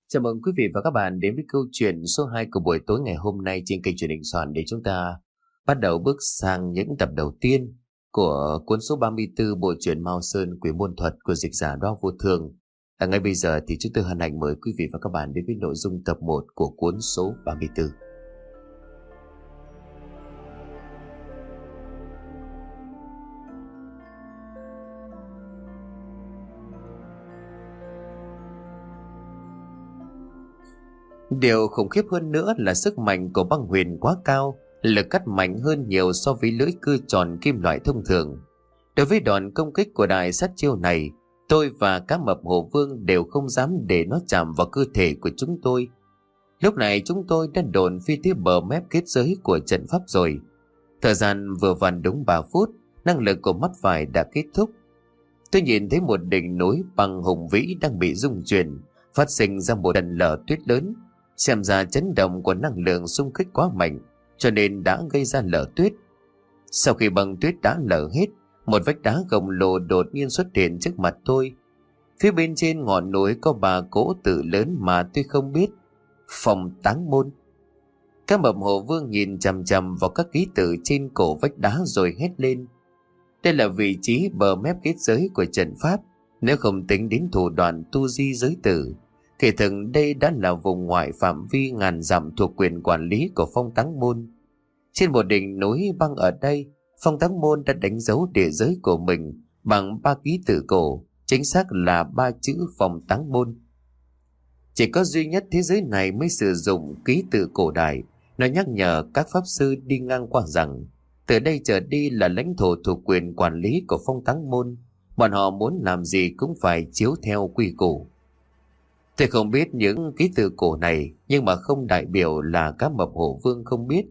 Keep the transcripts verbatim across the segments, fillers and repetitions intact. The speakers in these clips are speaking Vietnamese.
Chào mừng quý vị và các bạn đến với câu chuyện số hai của buổi tối ngày hôm nay trên kênh truyền hình Soạn, để chúng ta bắt đầu bước sang những tập đầu tiên của cuốn số ba mươi tư bộ truyện Mao Sơn Quỷ Môn Thuật của dịch giả Đo Vô Thường. À, ngay bây giờ thì chúng tôi hân hạnh mời quý vị và các bạn đến với nội dung tập một của cuốn số ba mươi tư. Điều khủng khiếp hơn nữa là sức mạnh của băng huyền quá cao, lực cắt mạnh hơn nhiều so với lưỡi cưa tròn kim loại thông thường. Đối với đòn công kích của đại sát chiêu này, tôi và cá mập Hồ Vương đều không dám để nó chạm vào cơ thể của chúng tôi. Lúc này chúng tôi đã đồn phi tới bờ mép kết giới của trận pháp rồi. Thời gian vừa vặn đúng ba phút, năng lực của mắt phải đã kết thúc. Tôi nhìn thấy một đỉnh núi bằng hùng vĩ đang bị rung chuyển, phát sinh ra một trận lở tuyết lớn. Xem ra chấn động của năng lượng xung kích quá mạnh, cho nên đã gây ra lở tuyết. Sau khi băng tuyết đã lở hết, một vách đá khổng lồ đột nhiên xuất hiện trước mặt tôi. Phía bên trên ngọn núi có ba cỗ tự lớn mà tôi không biết. Phòng táng môn. Các mập Hồ Vương nhìn chằm chằm vào các ký tự trên cổ vách đá rồi hét lên. Đây là vị trí bờ mép kết giới của trận pháp. Nếu không tính đến thủ đoạn tu di giới tử, thì thực đây đã là vùng ngoại phạm vi ngàn dặm thuộc quyền quản lý của Phong Táng Môn. Trên một đỉnh núi băng ở đây, Phong Táng Môn đã đánh dấu địa giới của mình bằng ba ký tự cổ, chính xác là ba chữ Phong Táng Môn. Chỉ có duy nhất thế giới này mới sử dụng ký tự cổ đại. Nó nhắc nhở các pháp sư đi ngang qua rằng từ đây trở đi là lãnh thổ thuộc quyền quản lý của Phong Táng Môn. Bọn họ muốn làm gì cũng phải chiếu theo quy củ. Tôi không biết những ký tự cổ này, nhưng mà không đại biểu là các mập Hổ Vương không biết.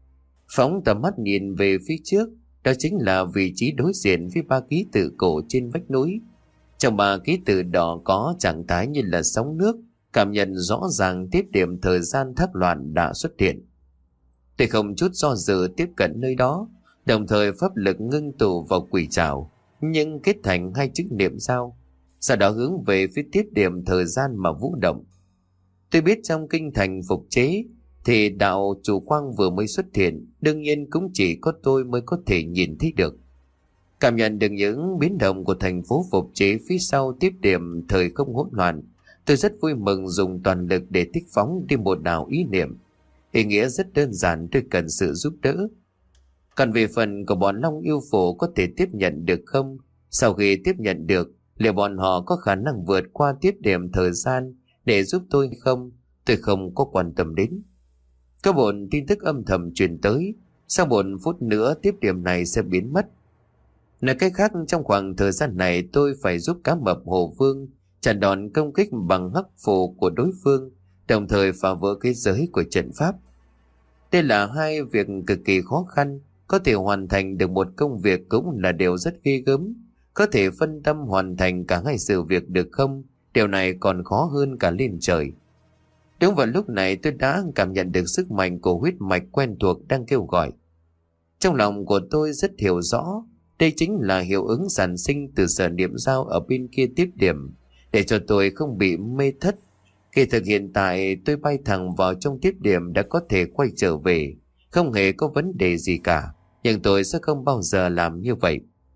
Phóng tầm mắt nhìn về phía trước, đó chính là vị trí đối diện với ba ký tự cổ trên vách núi. Trong ba ký tự đó có trạng thái như là sóng nước, cảm nhận rõ ràng tiếp điểm thời gian thác loạn đã xuất hiện. Tôi không chút do dự tiếp cận nơi đó, đồng thời pháp lực ngưng tụ vào quỷ trảo, nhưng kết thành hai chữ niệm sao. Sau đó hướng về phía tiếp điểm thời gian mà vũ động. Tôi biết trong kinh thành phục chế thì đạo chủ quang vừa mới xuất hiện, đương nhiên cũng chỉ có tôi mới có thể nhìn thấy được. Cảm nhận được những biến động của thành phố phục chế phía sau tiếp điểm thời không hỗn loạn, tôi rất vui mừng dùng toàn lực để thích phóng đi một đạo ý niệm. Ý nghĩa rất đơn giản, tôi cần sự giúp đỡ. Còn về phần của bọn Long Yêu Phổ có thể tiếp nhận được không? Sau khi tiếp nhận được, liệu bọn họ có khả năng vượt qua tiếp điểm thời gian để giúp tôi không? Tôi không có quan tâm đến. Có một tin tức âm thầm truyền tới, sau một phút nữa tiếp điểm này sẽ biến mất. Nói cách khác, trong khoảng thời gian này tôi phải giúp cá mập Hồ Vương chặn đòn công kích bằng hắc phù của đối phương, đồng thời phá vỡ cái giới của trận pháp. Đây là hai việc cực kỳ khó khăn, có thể hoàn thành được một công việc cũng là điều rất ghê gớm. Có thể phân tâm hoàn thành cả hai sự việc được không? Điều này còn khó hơn cả lên trời. Đúng vào lúc này tôi đã cảm nhận được sức mạnh của huyết mạch quen thuộc đang kêu gọi. Trong lòng của tôi rất hiểu rõ, đây chính là hiệu ứng sản sinh từ sở niệm giao ở bên kia tiếp điểm, để cho tôi không bị mê thất. Khi thực hiện tại tôi bay thẳng vào trong tiếp điểm đã có thể quay trở về, không hề có vấn đề gì cả, nhưng tôi sẽ không bao giờ làm như vậy.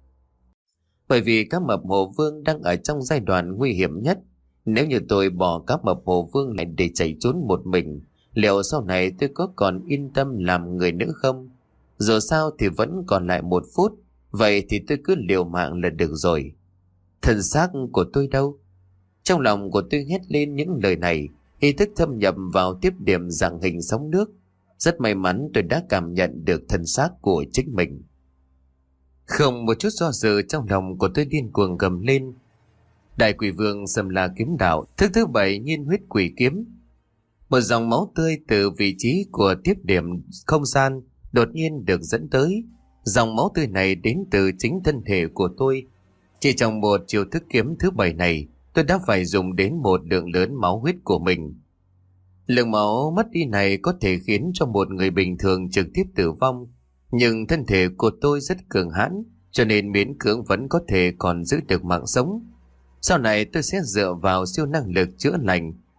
Bởi vì cá mập Hồ Vương đang ở trong giai đoạn nguy hiểm nhất. Nếu như tôi bỏ cá mập Hồ Vương lại để chạy trốn một mình, liệu sau này tôi có còn yên tâm làm người nữa không? Dù sao thì vẫn còn lại một phút, vậy thì tôi cứ liều mạng là được rồi. Thân xác của tôi đâu? Trong lòng của tôi hét lên những lời này, ý thức thâm nhập vào tiếp điểm dạng hình sóng nước. Rất may mắn tôi đã cảm nhận được thân xác của chính mình. Không một chút do dự, trong lòng của tôi điên cuồng gầm lên. Đại Quỷ Vương Sầm La Kiếm Đạo, thức thứ bảy nhiên huyết quỷ kiếm. Một dòng máu tươi từ vị trí của tiếp điểm không gian đột nhiên được dẫn tới. Dòng máu tươi này đến từ chính thân thể của tôi. Chỉ trong một chiêu thức kiếm thứ bảy này, tôi đã phải dùng đến một lượng lớn máu huyết của mình. Lượng máu mất đi này có thể khiến cho một người bình thường trực tiếp tử vong, nhưng thân thể của tôi rất cường hãn, cho nên miễn cưỡng vẫn có thể còn giữ được mạng sống. Sau này tôi sẽ dựa vào siêu năng lực chữa lành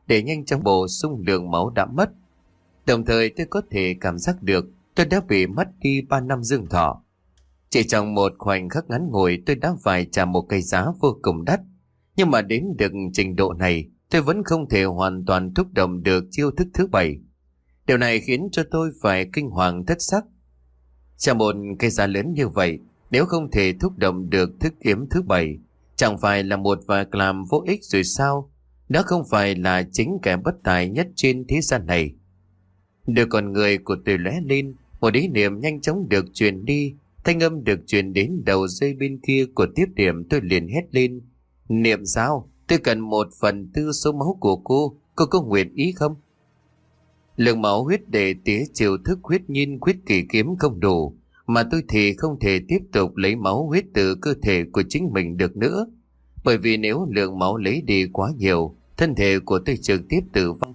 để nhanh chóng bổ sung lượng máu đã mất. Đồng thời tôi có thể cảm giác được tôi đã bị mất đi ba năm dương thọ. Chỉ trong một khoảnh khắc ngắn ngủi tôi đã phải trả một cái giá vô cùng đắt. Nhưng mà đến được trình độ này, tôi vẫn không thể hoàn toàn thúc động được chiêu thức thứ bảy. Điều này khiến cho tôi phải kinh hoàng thất sắc. Trả một cái giá lớn như vậy, nếu không thể thúc động được thức kiếm thứ bảy, chẳng phải là một việc làm vô ích rồi sao? Đó không phải là chính kẻ bất tài nhất trên thế gian này. Đôi con người của tôi lóe lên, một ý niệm nhanh chóng được truyền đi, thanh âm được truyền đến đầu dây bên kia của tiếp điểm. Tôi liền hét lên: Niệm sao? Tôi cần một phần tư số máu của cô, cô có nguyện ý không? Lượng máu huyết để tía chiều thức huyết nhiên quyết kỳ kiếm không đủ, mà tôi thì không thể tiếp tục lấy máu huyết từ cơ thể của chính mình được nữa. Bởi vì nếu lượng máu lấy đi quá nhiều, thân thể của tôi trực tiếp tử vong.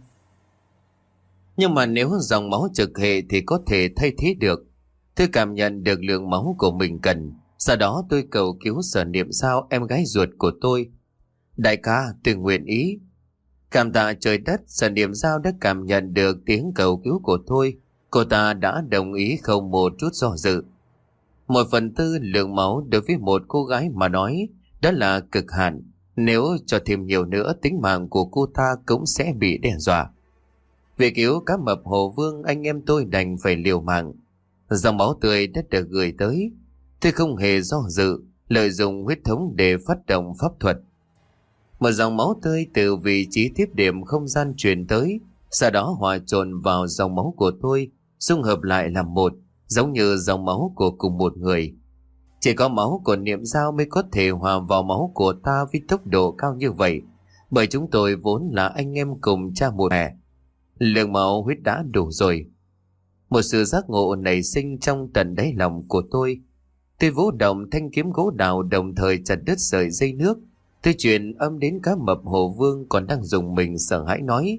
Nhưng mà nếu dòng máu trực hệ thì có thể thay thế được. Tôi cảm nhận được lượng máu của mình cần. Sau đó tôi cầu cứu Sở Niệm Sao, em gái ruột của tôi. Đại ca, tôi nguyện ý. Cảm tạ trời đất, Sở Niệm Sao đã cảm nhận được tiếng cầu cứu của tôi. Cô ta đã đồng ý không một chút do dự. Một phần tư lượng máu đối với một cô gái mà nói, đó là cực hạn. Nếu cho thêm nhiều nữa, tính mạng của cô ta cũng sẽ bị đe dọa. Vì cứu cá mập Hồ Vương, anh em tôi đành phải liều mạng. Dòng máu tươi đã được gửi tới. Tôi không hề do dự, lợi dụng huyết thống để phát động pháp thuật. Một dòng máu tươi từ vị trí tiếp điểm không gian truyền tới, sau đó hòa trộn vào dòng máu của tôi, xung hợp lại làm một, giống như dòng máu của cùng một người. Chỉ có máu của Niệm Giao mới có thể hòa vào máu của ta với tốc độ cao như vậy, bởi chúng tôi vốn là anh em cùng cha một mẹ. Lượng máu huyết đã đủ rồi. Một sự giác ngộ nảy sinh trong tận đáy lòng của tôi. Tôi vũ động thanh kiếm gỗ đào, đồng thời chặt đứt sợi dây nước. Tôi truyền âm đến cá mập Hồ Vương còn đang dùng mình sợ hãi nói: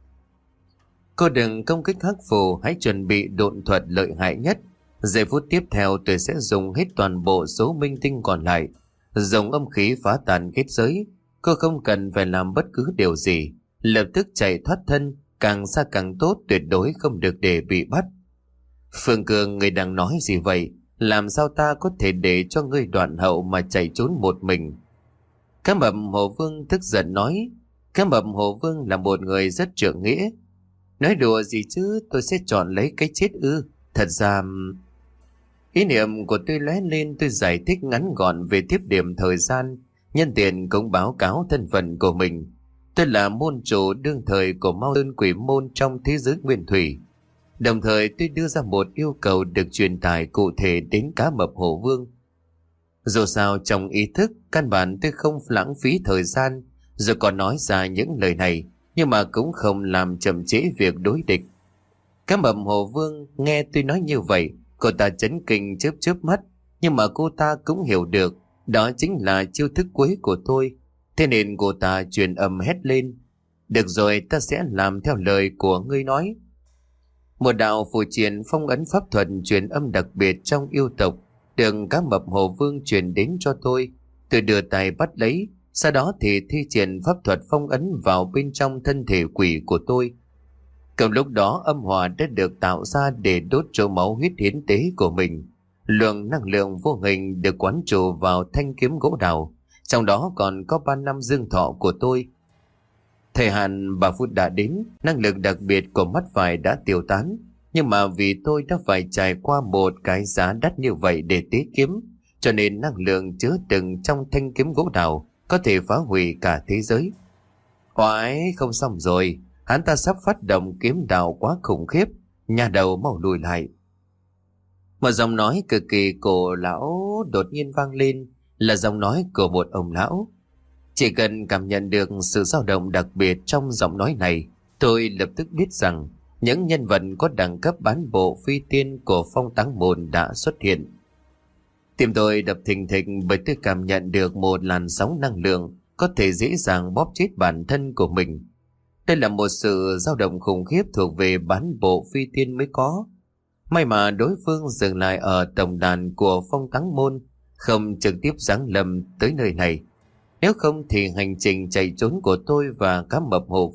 Cô đừng công kích hắc phù, hãy chuẩn bị độn thuật lợi hại nhất. Giây phút tiếp theo tôi sẽ dùng hết toàn bộ số minh tinh còn lại, dùng âm khí phá tàn kết giới. Cô không cần phải làm bất cứ điều gì, lập tức chạy thoát thân, càng xa càng tốt, tuyệt đối không được để bị bắt. Phương Cường, người đang nói gì vậy? Làm sao ta có thể để cho ngươi đoạn hậu mà chạy trốn một mình? Cá mập Hồ Vương tức giận nói. Cá mập Hồ Vương là một người rất trượng nghĩa. Nói đùa gì chứ, tôi sẽ chọn lấy cái chết ư? Thật ra... Ý niệm của tôi lóe lên, tôi giải thích ngắn gọn về tiếp điểm thời gian, nhân tiện cũng báo cáo thân phận của mình. Tôi là môn chủ đương thời của Mao Sơn Quỷ Môn trong thế giới nguyên thủy. Đồng thời tôi đưa ra một yêu cầu được truyền tải cụ thể đến cá mập Hồ Vương. Dù sao trong ý thức, căn bản tôi không lãng phí thời gian, rồi còn nói ra những lời này, nhưng mà cũng không làm chậm trễ việc đối địch. Cá mập Hồ Vương nghe tôi nói như vậy, cô ta chấn kinh chớp chớp mắt, nhưng mà cô ta cũng hiểu được đó chính là chiêu thức cuối của tôi. Thế nên cô ta truyền âm hét lên: Được rồi, ta sẽ làm theo lời của ngươi nói. Một đạo phù triện phong ấn pháp thuật truyền âm đặc biệt trong yêu tộc được cá mập Hồ Vương truyền đến cho tôi. Tôi đưa tay bắt lấy, sau đó thì thi triển pháp thuật phong ấn vào bên trong thân thể quỷ của tôi. Cùng lúc đó âm hỏa đã được tạo ra để đốt cho máu huyết hiến tế của mình. Lượng năng lượng vô hình được quán trụ vào thanh kiếm gỗ đào, trong đó còn có ba năm dương thọ của tôi. Thời hạn ba phút đã đến, năng lực đặc biệt của mắt phải đã tiêu tán. Nhưng mà vì tôi đã phải trải qua một cái giá đắt như vậy để tế kiếm, cho nên năng lượng chứa đựng trong thanh kiếm gỗ đào có thể phá hủy cả thế giới. Oái, không xong rồi, hắn ta sắp phát động kiếm đào quá khủng khiếp, nhà đầu mau lùi lại. Một giọng nói cực kỳ cổ lão đột nhiên vang lên, là giọng nói của một ông lão. Chỉ cần cảm nhận được sự dao động đặc biệt trong giọng nói này, tôi lập tức biết rằng những nhân vật có đẳng cấp bán bộ phi tiên của Phong Táng Môn đã xuất hiện. Tim tôi đập thình thịch bởi tôi cảm nhận được một làn sóng năng lượng có thể dễ dàng bóp chết bản thân của mình. Đây là một sự dao động khủng khiếp thuộc về bán bộ phi tiên mới có. May mà đối phương dừng lại ở tổng đàn của Phong Táng Môn, không trực tiếp giáng lâm tới nơi này. Nếu không thì hành trình chạy trốn của tôi và cá mập Hồ Vương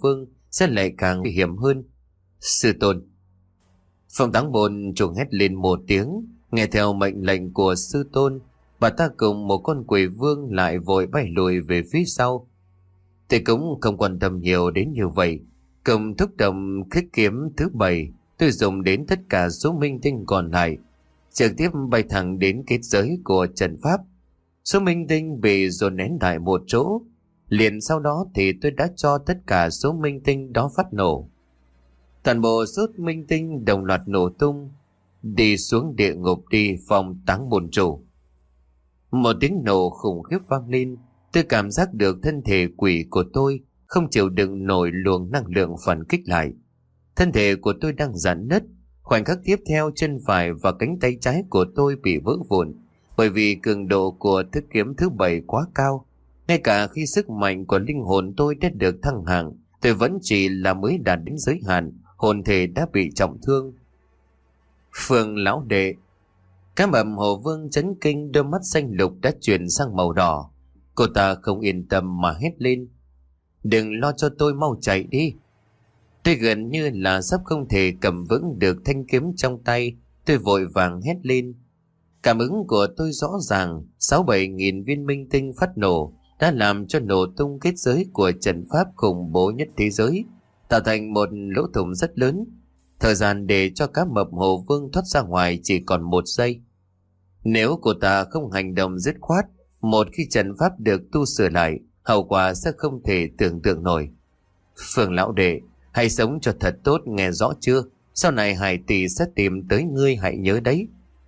sẽ lại càng nguy hiểm hơn. Sư tôn. Phong Táng Môn chủ hét lên một tiếng. Nghe theo mệnh lệnh của sư tôn, bà ta cùng một con quỷ vương lại vội bay lùi về phía sau. Tôi cũng không quan tâm nhiều đến như vậy. Cầm thúc động khích kiếm thứ bảy, tôi dùng đến tất cả số minh tinh còn lại, trực tiếp bay thẳng đến kết giới của trận pháp. Số minh tinh bị dồn nén lại một chỗ. Liền sau đó thì tôi đã cho tất cả số minh tinh đó phát nổ. Toàn bộ số minh tinh đồng loạt nổ tung, đi xuống địa ngục đi Phong Táng Môn chủ. Một tiếng nổ khủng khiếp vang lên. Tôi cảm giác được thân thể quỷ của tôi không chịu đựng nổi luồng năng lượng phản kích lại. Thân thể của tôi đang giãn nứt. Khoảnh khắc tiếp theo, chân phải và cánh tay trái của tôi bị vỡ vụn, bởi vì cường độ của thức kiếm thứ bảy quá cao. Ngay cả khi sức mạnh của linh hồn tôi đã được thăng hạng, tôi vẫn chỉ là mới đạt đến giới hạn, hồn thể đã bị trọng thương. Phương lão đệ. Cái mầm Hồ Vương chấn kinh, đôi mắt xanh lục đã chuyển sang màu đỏ. Cô ta không yên tâm mà hét lên. Đừng lo cho tôi, mau chạy đi. Tôi gần như là sắp không thể cầm vững được thanh kiếm trong tay. Tôi vội vàng hét lên. Cảm ứng của tôi rõ ràng. Sáu bảy nghìn viên minh tinh phát nổ đã làm cho nổ tung kết giới của trận pháp khủng bố nhất thế giới, tạo thành một lỗ thủng rất lớn. Thời gian để cho cá mập Hồ Vương thoát ra ngoài chỉ còn một giây. Nếu cô ta không hành động dứt khoát, một khi trận pháp được tu sửa lại, hậu quả sẽ không thể tưởng tượng nổi. Phương lão đệ, hãy sống cho thật tốt, nghe rõ chưa? Sau này Hải Tỷ sẽ tìm tới ngươi, hãy nhớ đấy.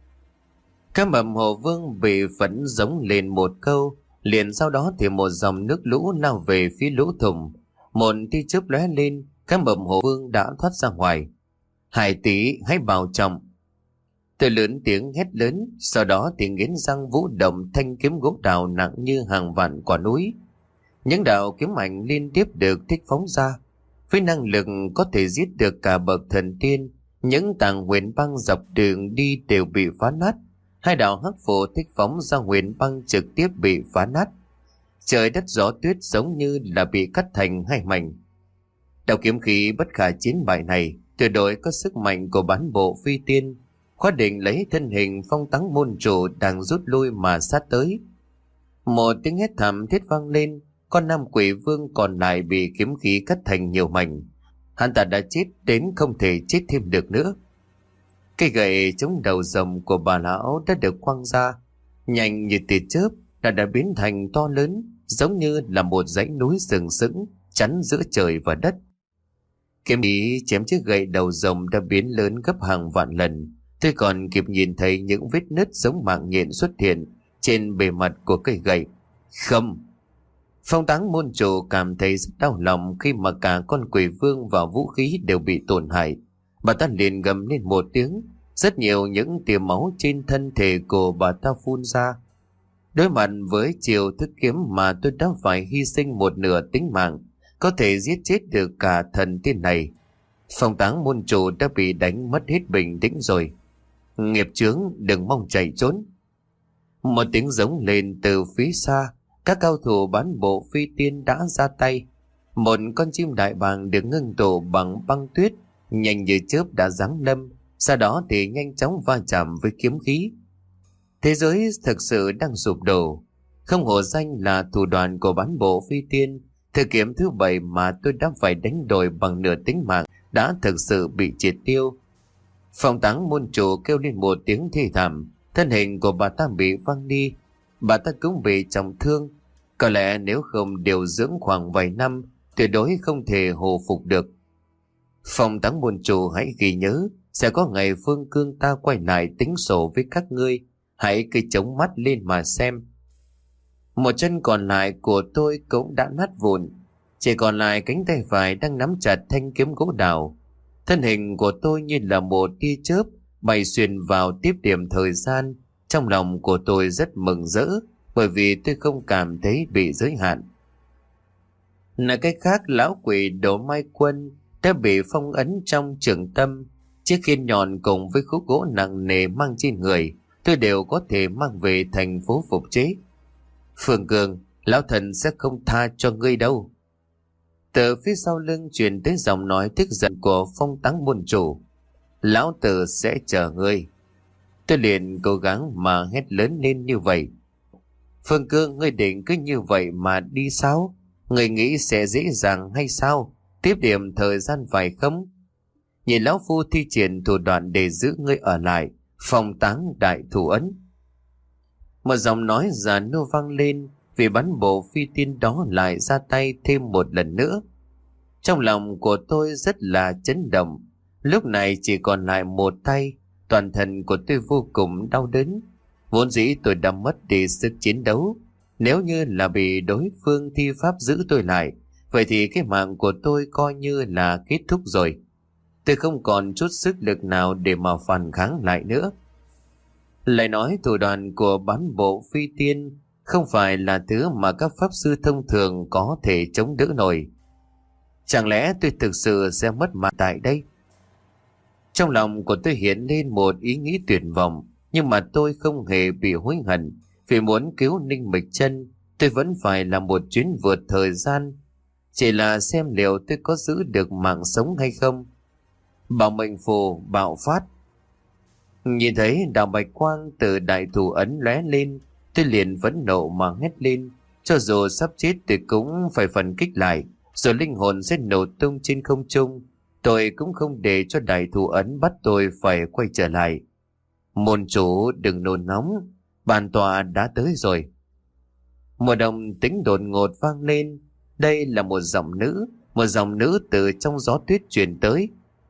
Cá mập Hồ Vương bị phẫn giống lên một câu, liền sau đó thì một dòng nước lũ lao về phía lỗ thủng. Một tia chớp lóe lên, cá mập Hồ Vương đã thoát ra ngoài. Hải Tỷ, hãy bảo trọng. Tôi lớn tiếng hét lớn, sau đó thì nghiến răng vũ động thanh kiếm gỗ đào nặng như hàng vạn quả núi. Những đạo kiếm ảnh liên tiếp được thích phóng ra, với năng lực có thể giết được cả bậc thần tiên. Những tàng huyền băng dọc đường đi đều bị phá nát. Hai đạo hắc phổ thích phóng ra huyền băng trực tiếp bị phá nát. Trời đất gió tuyết giống như là bị cắt thành hai mảnh. Đạo kiếm khí bất khả chiến bại này tuyệt đối có sức mạnh của bán bộ phi tiên. Khóa định lấy thân hình Phong Táng Môn chủ đang rút lui mà sát tới. Một tiếng hét thảm thiết vang lên. Con nam quỷ vương còn lại bị kiếm khí cắt thành nhiều mảnh. Hắn ta đã chết đến không thể chết thêm được nữa. Cây gậy chống đầu rồng của bà lão đã được quăng ra, nhanh như tia chớp đã đã biến thành to lớn, giống như là một dãy núi sừng sững chắn giữa trời và đất. Kiếm ý chém chiếc gậy đầu rồng đã biến lớn gấp hàng vạn lần. Tôi còn kịp nhìn thấy những vết nứt giống mạng nhện xuất hiện trên bề mặt của cây gậy. Không! Phong Táng Môn chủ cảm thấy rất đau lòng khi mà cả con quỷ vương và vũ khí đều bị tổn hại. Bà ta liền gầm lên một tiếng. Rất nhiều những tia máu trên thân thể của bà ta phun ra. Đối mặt với chiều thức kiếm mà tôi đã phải hy sinh một nửa tính mạng, có thể giết chết được cả thần tiên này. Phong Táng Môn chủ đã bị đánh mất hết bình tĩnh rồi. Nghiệp chướng, đừng mong chạy trốn. Một tiếng giống lên từ phía xa. Các cao thủ bán bộ phi tiên đã ra tay. Một con chim đại bàng được ngưng tụ bằng băng tuyết nhanh như chớp đã giáng lâm, sau đó thì nhanh chóng va chạm với kiếm khí. Thế giới thực sự đang sụp đổ. Không hổ danh là thủ đoạn của bán bộ phi tiên. Thời kiếm thứ bảy mà tôi đã phải đánh đổi bằng nửa tính mạng đã thực sự bị triệt tiêu. Phong Táng Môn chủ kêu lên một tiếng thê thảm. Thân hình của bà ta bị văng đi. Bà ta cũng bị trọng thương. Có lẽ nếu không điều dưỡng khoảng vài năm, tuyệt đối không thể hồi phục được. Phong Táng Môn chủ hãy ghi nhớ, sẽ có ngày Phương Cương ta quay lại tính sổ với các ngươi. Hãy cứ chống mắt lên mà xem. Một chân còn lại của tôi cũng đã nát vụn, chỉ còn lại cánh tay phải đang nắm chặt thanh kiếm gỗ đào. Thân hình của tôi như là một tia chớp bay xuyên vào tiếp điểm thời gian. Trong lòng của tôi rất mừng rỡ, bởi vì tôi không cảm thấy bị giới hạn. Nói cách khác, lão quỷ Đỗ Mai Quân đã bị phong ấn trong trường tâm. Chiếc khiên nhọn cùng với khúc gỗ nặng nề mang trên người, tôi đều có thể mang về thành phố phục chế. Phương Cường, lão thần sẽ không tha cho ngươi đâu. Từ phía sau lưng truyền tới giọng nói tức giận của Phong Táng môn chủ. Lão tử sẽ chờ ngươi. Tôi liền cố gắng mà hét lớn lên như vậy. Phương Cương, ngươi định cứ như vậy mà đi sao? Ngươi nghĩ sẽ dễ dàng hay sao? Tiếp điểm thời gian phải không? Nhìn lão phu thi triển thủ đoạn để giữ ngươi ở lại. Phong Táng đại thủ ấn. Một giọng nói già nua vang lên, vì bắn bộ phi tiên đó lại ra tay thêm một lần nữa. Trong lòng của tôi rất là chấn động. Lúc này chỉ còn lại một tay, toàn thân của tôi vô cùng đau đớn. Vốn dĩ tôi đã mất đi sức chiến đấu. Nếu như là bị đối phương thi pháp giữ tôi lại, vậy thì cái mạng của tôi coi như là kết thúc rồi. Tôi không còn chút sức lực nào để mà phản kháng lại nữa. Lại nói thủ đoạn của bán bộ phi tiên không phải là thứ mà các pháp sư thông thường có thể chống đỡ nổi. Chẳng lẽ tôi thực sự sẽ mất mạng tại đây? Trong lòng của tôi hiện lên một ý nghĩ tuyệt vọng, nhưng mà tôi không hề bị hối hận. Vì muốn cứu Ninh Mịch Chân, tôi vẫn phải làm một chuyến vượt thời gian. Chỉ là xem liệu tôi có giữ được mạng sống hay không. Bảo mệnh phù bạo phát. Nhìn thấy đạo bạch quang từ đại thủ ấn lóe lên, tôi liền phẫn nộ mà hét lên. Cho dù sắp chết tôi cũng phải phản kích lại, rồi linh hồn sẽ nổ tung trên không trung. Tôi cũng không để cho đại thủ ấn bắt tôi phải quay trở lại. Môn chủ đừng nôn nóng, bản tọa đã tới rồi. Một đồng tính đột ngột vang lên. Đây là một giọng nữ, một giọng nữ từ trong gió tuyết truyền tới.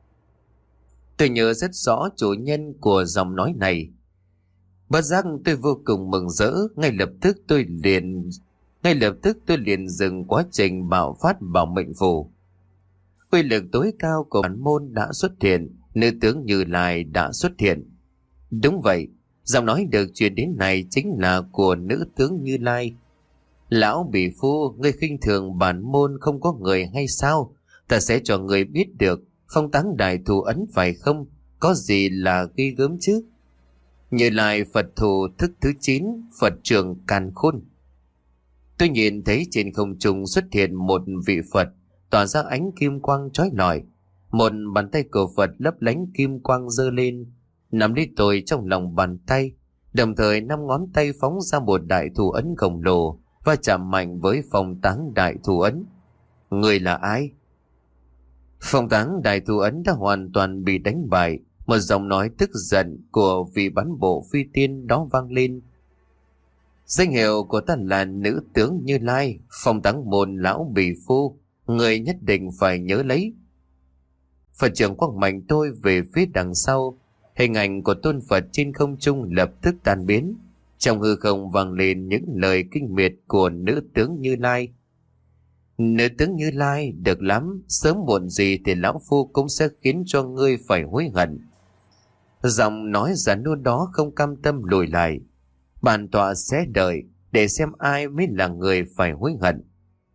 Tôi nhớ rất rõ chủ nhân của giọng nói này. Bất giác tôi vô cùng mừng rỡ, ngay lập tức tôi liền ngay lập tức tôi liền dừng quá trình bạo phát bảo mệnh phù. Uy lực tối cao của bản môn đã xuất hiện, nữ tướng Như Lai đã xuất hiện. Đúng vậy, giọng nói được truyền đến này chính là của nữ tướng Như Lai. Lão bỉ phu, ngươi khinh thường bản môn không có người hay sao? Ta sẽ cho người biết được. Phong Táng đại thủ ấn phải không? Có gì là ghi gớm chứ? Như Lai Phật thủ thức thứ chín, Phật trường càn khôn. Tôi nhìn thấy trên không trung xuất hiện một vị Phật tỏa ra ánh kim quang chói lọi. Một bàn tay của Phật lấp lánh kim quang giơ lên, nắm lấy tôi trong lòng bàn tay, đồng thời năm ngón tay phóng ra một đại thủ ấn khổng lồ và chạm mạnh với Phong Táng đại thủ ấn. Người là ai? Phong Táng đại thủ ấn đã hoàn toàn bị đánh bại. Một giọng nói tức giận của vị bán bộ phi tiên đó vang lên. Danh hiệu của ta là nữ tướng Như Lai, Phong Táng môn lão bỉ phu, người nhất định phải nhớ lấy. Phật trưởng quang mạnh tôi về phía đằng sau, hình ảnh của tôn Phật trên không trung lập tức tan biến. Trong hư không vang lên những lời kinh miệt của nữ tướng Như Lai. Nữ tướng Như Lai, được lắm, sớm muộn gì thì lão phu cũng sẽ khiến cho ngươi phải hối hận. Giọng nói giản nua đó không cam tâm lùi lại. Bản tọa sẽ đợi để xem ai mới là người phải hối hận.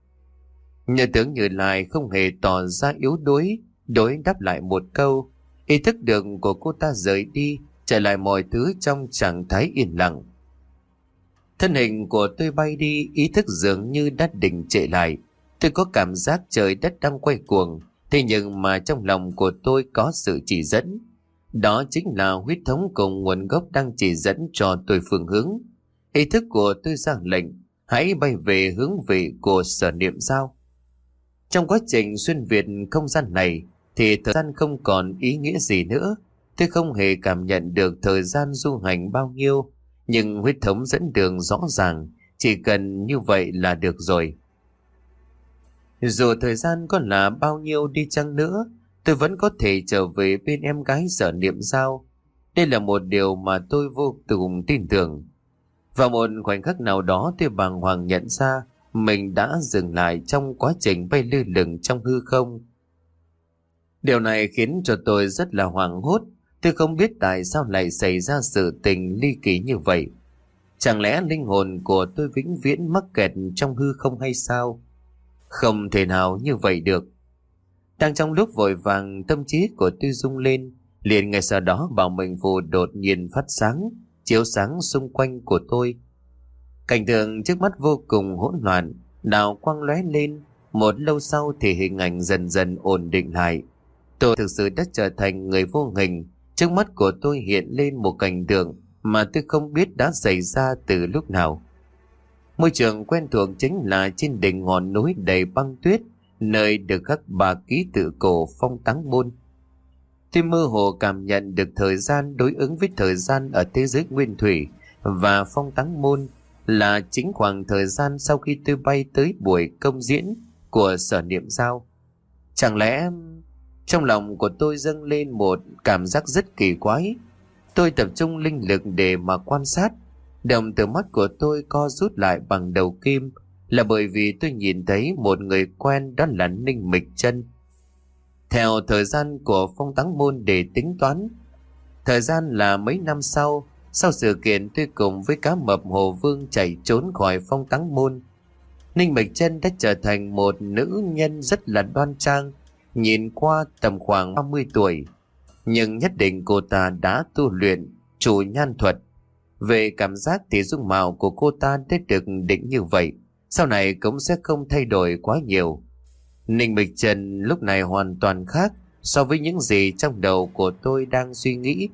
Nữ tướng Như Lai không hề tỏ ra yếu đuối, đối đáp lại một câu. Ý thức được của cô ta rời đi, trở lại mọi thứ trong trạng thái yên lặng. Thân hình của tôi bay đi, ý thức dường như đã đình trệ lại. Tôi có cảm giác trời đất đang quay cuồng, thế nhưng mà trong lòng của tôi có sự chỉ dẫn. Đó chính là huyết thống cùng nguồn gốc đang chỉ dẫn cho tôi phương hướng. Ý thức của tôi ra lệnh, hãy bay về hướng vị của Sở Niệm Giao. Trong quá trình xuyên việt không gian này, thì thời gian không còn ý nghĩa gì nữa. Tôi không hề cảm nhận được thời gian du hành bao nhiêu, nhưng huyết thống dẫn đường rõ ràng, chỉ cần như vậy là được rồi. Dù thời gian có là bao nhiêu đi chăng nữa, tôi vẫn có thể trở về bên em gái Sở Niệm Giao. Đây là một điều mà tôi vô cùng tin tưởng. Vào một khoảnh khắc nào đó, tôi bàng hoàng nhận ra mình đã dừng lại trong quá trình bay lơ lửng trong hư không. Điều này khiến cho tôi rất là hoảng hốt. Tôi không biết tại sao lại xảy ra sự tình ly kỳ như vậy. Chẳng lẽ linh hồn của tôi vĩnh viễn mắc kẹt trong hư không hay sao? Không thể nào như vậy được. Đang trong lúc vội vàng, tâm trí của tôi rung lên. Liền ngay sau đó bảo mệnh phù đột nhiên phát sáng, chiếu sáng xung quanh của tôi. Cảnh tượng trước mắt vô cùng hỗn loạn, đào quang lóe lên, Một lâu sau thì hình ảnh dần dần ổn định lại. Tôi thực sự đã trở thành người vô hình. Trước mắt của tôi hiện lên một cảnh tượng mà tôi không biết đã xảy ra từ lúc nào. Môi trường quen thuộc chính là trên đỉnh ngọn núi đầy băng tuyết, nơi được khắc ba ký tự cổ Phong Táng Môn. Tôi mơ hồ cảm nhận được thời gian đối ứng với thời gian ở thế giới nguyên thủy, và Phong Táng Môn là chính khoảng thời gian sau khi tôi bay tới buổi công diễn của Sở Niệm Giao. Chẳng lẽ... Trong lòng của tôi dâng lên một cảm giác rất kỳ quái. Tôi tập trung linh lực để mà quan sát. Đồng từ mắt của tôi co rút lại bằng đầu kim, là bởi vì tôi nhìn thấy một người quen, đó là Ninh Mịch Chân. Theo thời gian của Phong Táng Môn để tính toán, thời gian là mấy năm sau. Sau sự kiện tôi cùng với cá mập Hồ Vương chạy trốn khỏi Phong Táng Môn, Ninh Mịch Chân đã trở thành một nữ nhân rất là đoan trang, nhìn qua tầm khoảng ba mươi tuổi. Nhưng nhất định cô ta đã tu luyện chủ nhan thuật. Về cảm giác thì dung mạo của cô ta đã được định như vậy, sau này cũng sẽ không thay đổi quá nhiều. Ninh Mịch Chân lúc này hoàn toàn khác so với những gì trong đầu của tôi đang suy nghĩ.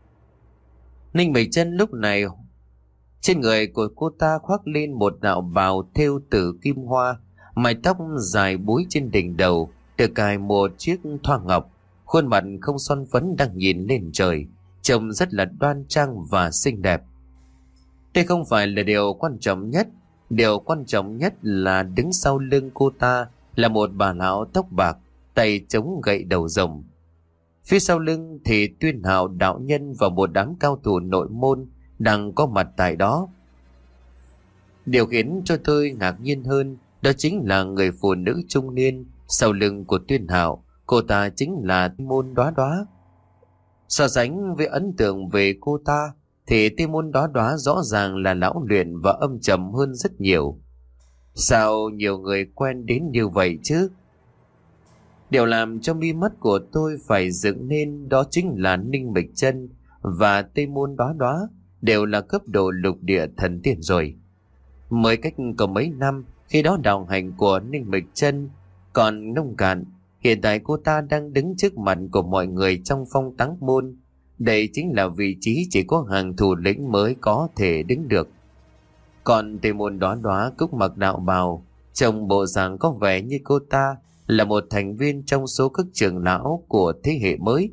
Ninh Mịch Chân lúc này, trên người của cô ta khoác lên một đạo bào thêu tử kim hoa, mái tóc dài búi trên đỉnh đầu được cài một chiếc thoa ngọc, khuôn mặt không son phấn đang nhìn lên trời, trông rất là đoan trang và xinh đẹp. Đây không phải là điều quan trọng nhất. Điều quan trọng nhất là đứng sau lưng cô ta là một bà lão tóc bạc, tay chống gậy đầu rồng. Phía sau lưng thì Tuyên Hào đạo nhân và một đám cao thủ nội môn đang có mặt tại đó. Điều khiến cho tôi ngạc nhiên hơn đó chính là người phụ nữ trung niên sau lưng của Tuyên Hào. Cô ta chính là Môn Đóa Đóa. So sánh với ấn tượng về cô ta thì Ti Môn Đóa Đóa rõ ràng là lão luyện và âm trầm hơn rất nhiều. Sao nhiều người quen đến như vậy chứ? Điều làm cho mi mắt của tôi phải dựng lên đó chính là Ninh Mịch Chân và Ti Môn Đóa Đóa đều là cấp độ lục địa thần tiên rồi. Mới cách có mấy năm, khi đó đạo hành của Ninh Mịch Chân còn nông cạn, hiện tại cô ta đang đứng trước mặt của mọi người trong Phong Táng Môn. Đây chính là vị trí chỉ có hàng thủ lĩnh mới có thể đứng được. Còn Ti Môn Đóa Đóa cũng mặc đạo bào, trông bộ dạng có vẻ như cô ta là một thành viên trong số các trưởng lão của thế hệ mới.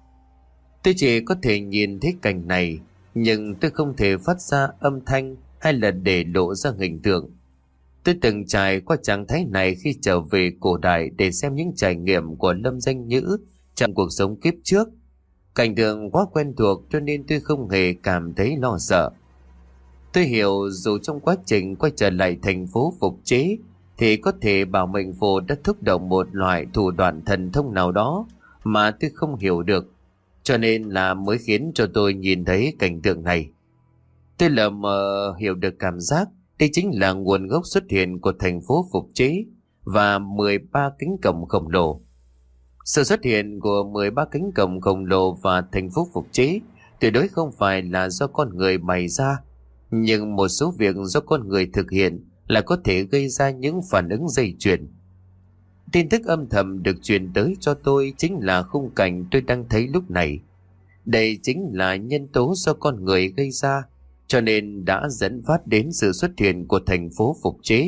Tôi chỉ có thể nhìn thấy cảnh này, nhưng tôi không thể phát ra âm thanh hay là để lộ ra hình tượng. Tôi từng trải qua trạng thái này khi trở về cổ đại để xem những trải nghiệm của Lâm Danh Nhữ trong cuộc sống kiếp trước. Cảnh tượng quá quen thuộc cho nên tôi không hề cảm thấy lo sợ. Tôi hiểu dù trong quá trình quay trở lại thành phố phục chế thì có thể bảo mệnh phù đã thúc động một loại thủ đoạn thần thông nào đó mà tôi không hiểu được, cho nên là mới khiến cho tôi nhìn thấy cảnh tượng này. Tôi lờ mờ hiểu được cảm giác đây chính là nguồn gốc xuất hiện của thành phố phục chế và mười ba cánh cổng khổng lồ. Sự xuất hiện của mười ba cánh cổng khổng lồ và thành phố phục chế tuyệt đối không phải là do con người bày ra, nhưng một số việc do con người thực hiện là có thể gây ra những phản ứng dây chuyền. Tin tức âm thầm được truyền tới cho tôi chính là khung cảnh tôi đang thấy lúc này. Đây chính là nhân tố do con người gây ra, cho nên đã dẫn phát đến sự xuất hiện của thành phố phục chế.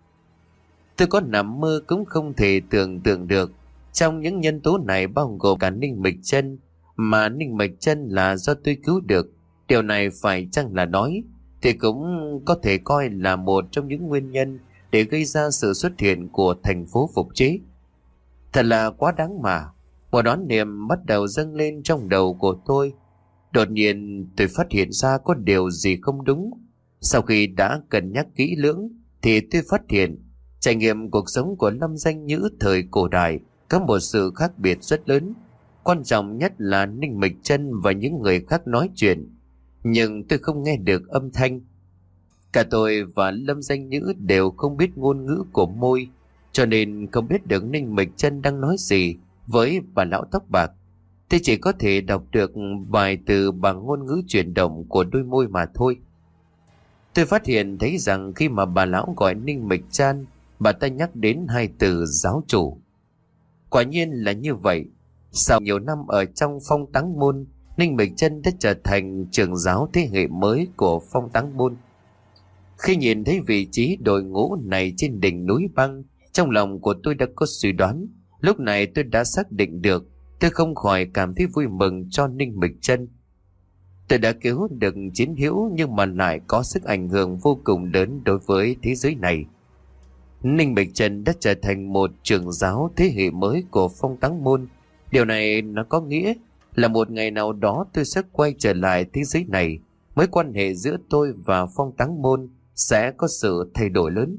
Tôi có nằm mơ cũng không thể tưởng tượng được trong những nhân tố này bao gồm cả Ninh Mịch Chân, mà Ninh Mịch Chân là do tôi cứu được. Điều này phải chăng là nói thì cũng có thể coi là một trong những nguyên nhân để gây ra sự xuất hiện của thành phố phục chế. Thật là quá đáng mà. Một đoán niệm bắt đầu dâng lên trong đầu của tôi. Đột nhiên tôi phát hiện ra có điều gì không đúng. Sau khi đã cân nhắc kỹ lưỡng thì tôi phát hiện trải nghiệm cuộc sống của Lâm Danh Nhữ thời cổ đại có một sự khác biệt rất lớn. Quan trọng nhất là Ninh Mịch Chân và những người khác nói chuyện, nhưng tôi không nghe được âm thanh. Cả tôi và Lâm Danh Nhữ đều không biết ngôn ngữ của môi, cho nên không biết được Ninh Mịch Chân đang nói gì với bà lão tóc bạc. Tôi chỉ có thể đọc được vài từ bằng ngôn ngữ chuyển động của đôi môi mà thôi. Tôi phát hiện thấy rằng khi mà bà lão gọi Ninh Mịch Chân bà ta nhắc đến hai từ giáo chủ. Quả nhiên là như vậy. Sau nhiều năm ở trong Phong Táng Môn, Ninh Mịch Chân đã trở thành trưởng giáo thế hệ mới của Phong Táng Môn. Khi nhìn thấy vị trí đội ngũ này trên đỉnh núi băng, trong lòng của tôi đã có suy đoán. Lúc này tôi đã xác định được, tôi không khỏi cảm thấy vui mừng cho Ninh Mịch Chân. Tôi đã cứu được chiến hữu nhưng mà lại có sức ảnh hưởng vô cùng lớn đối với thế giới này. Ninh Mịch Chân đã trở thành một trưởng giáo thế hệ mới của Phong Táng Môn. Điều này nó có nghĩa là một ngày nào đó tôi sẽ quay trở lại thế giới này. Mối quan hệ giữa tôi và Phong Táng Môn sẽ có sự thay đổi lớn.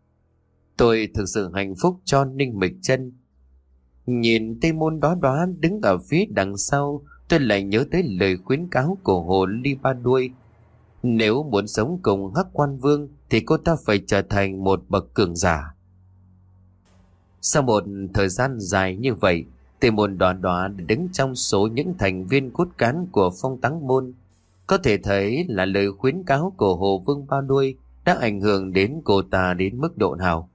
Tôi thực sự hạnh phúc cho Ninh Mịch Chân. Nhìn Tây Môn Đóa Đóa đứng ở phía đằng sau, tôi lại nhớ tới lời khuyến cáo của hồ ly ba đuôi. Nếu muốn sống cùng Hắc Quan Vương thì cô ta phải trở thành một bậc cường giả. Sau một thời gian dài như vậy, Tây Môn Đóa Đóa đứng trong số những thành viên cốt cán của Phong Táng Môn. Có thể thấy là lời khuyến cáo của Hồ Vương Ba Đuôi đã ảnh hưởng đến cô ta đến mức độ nào.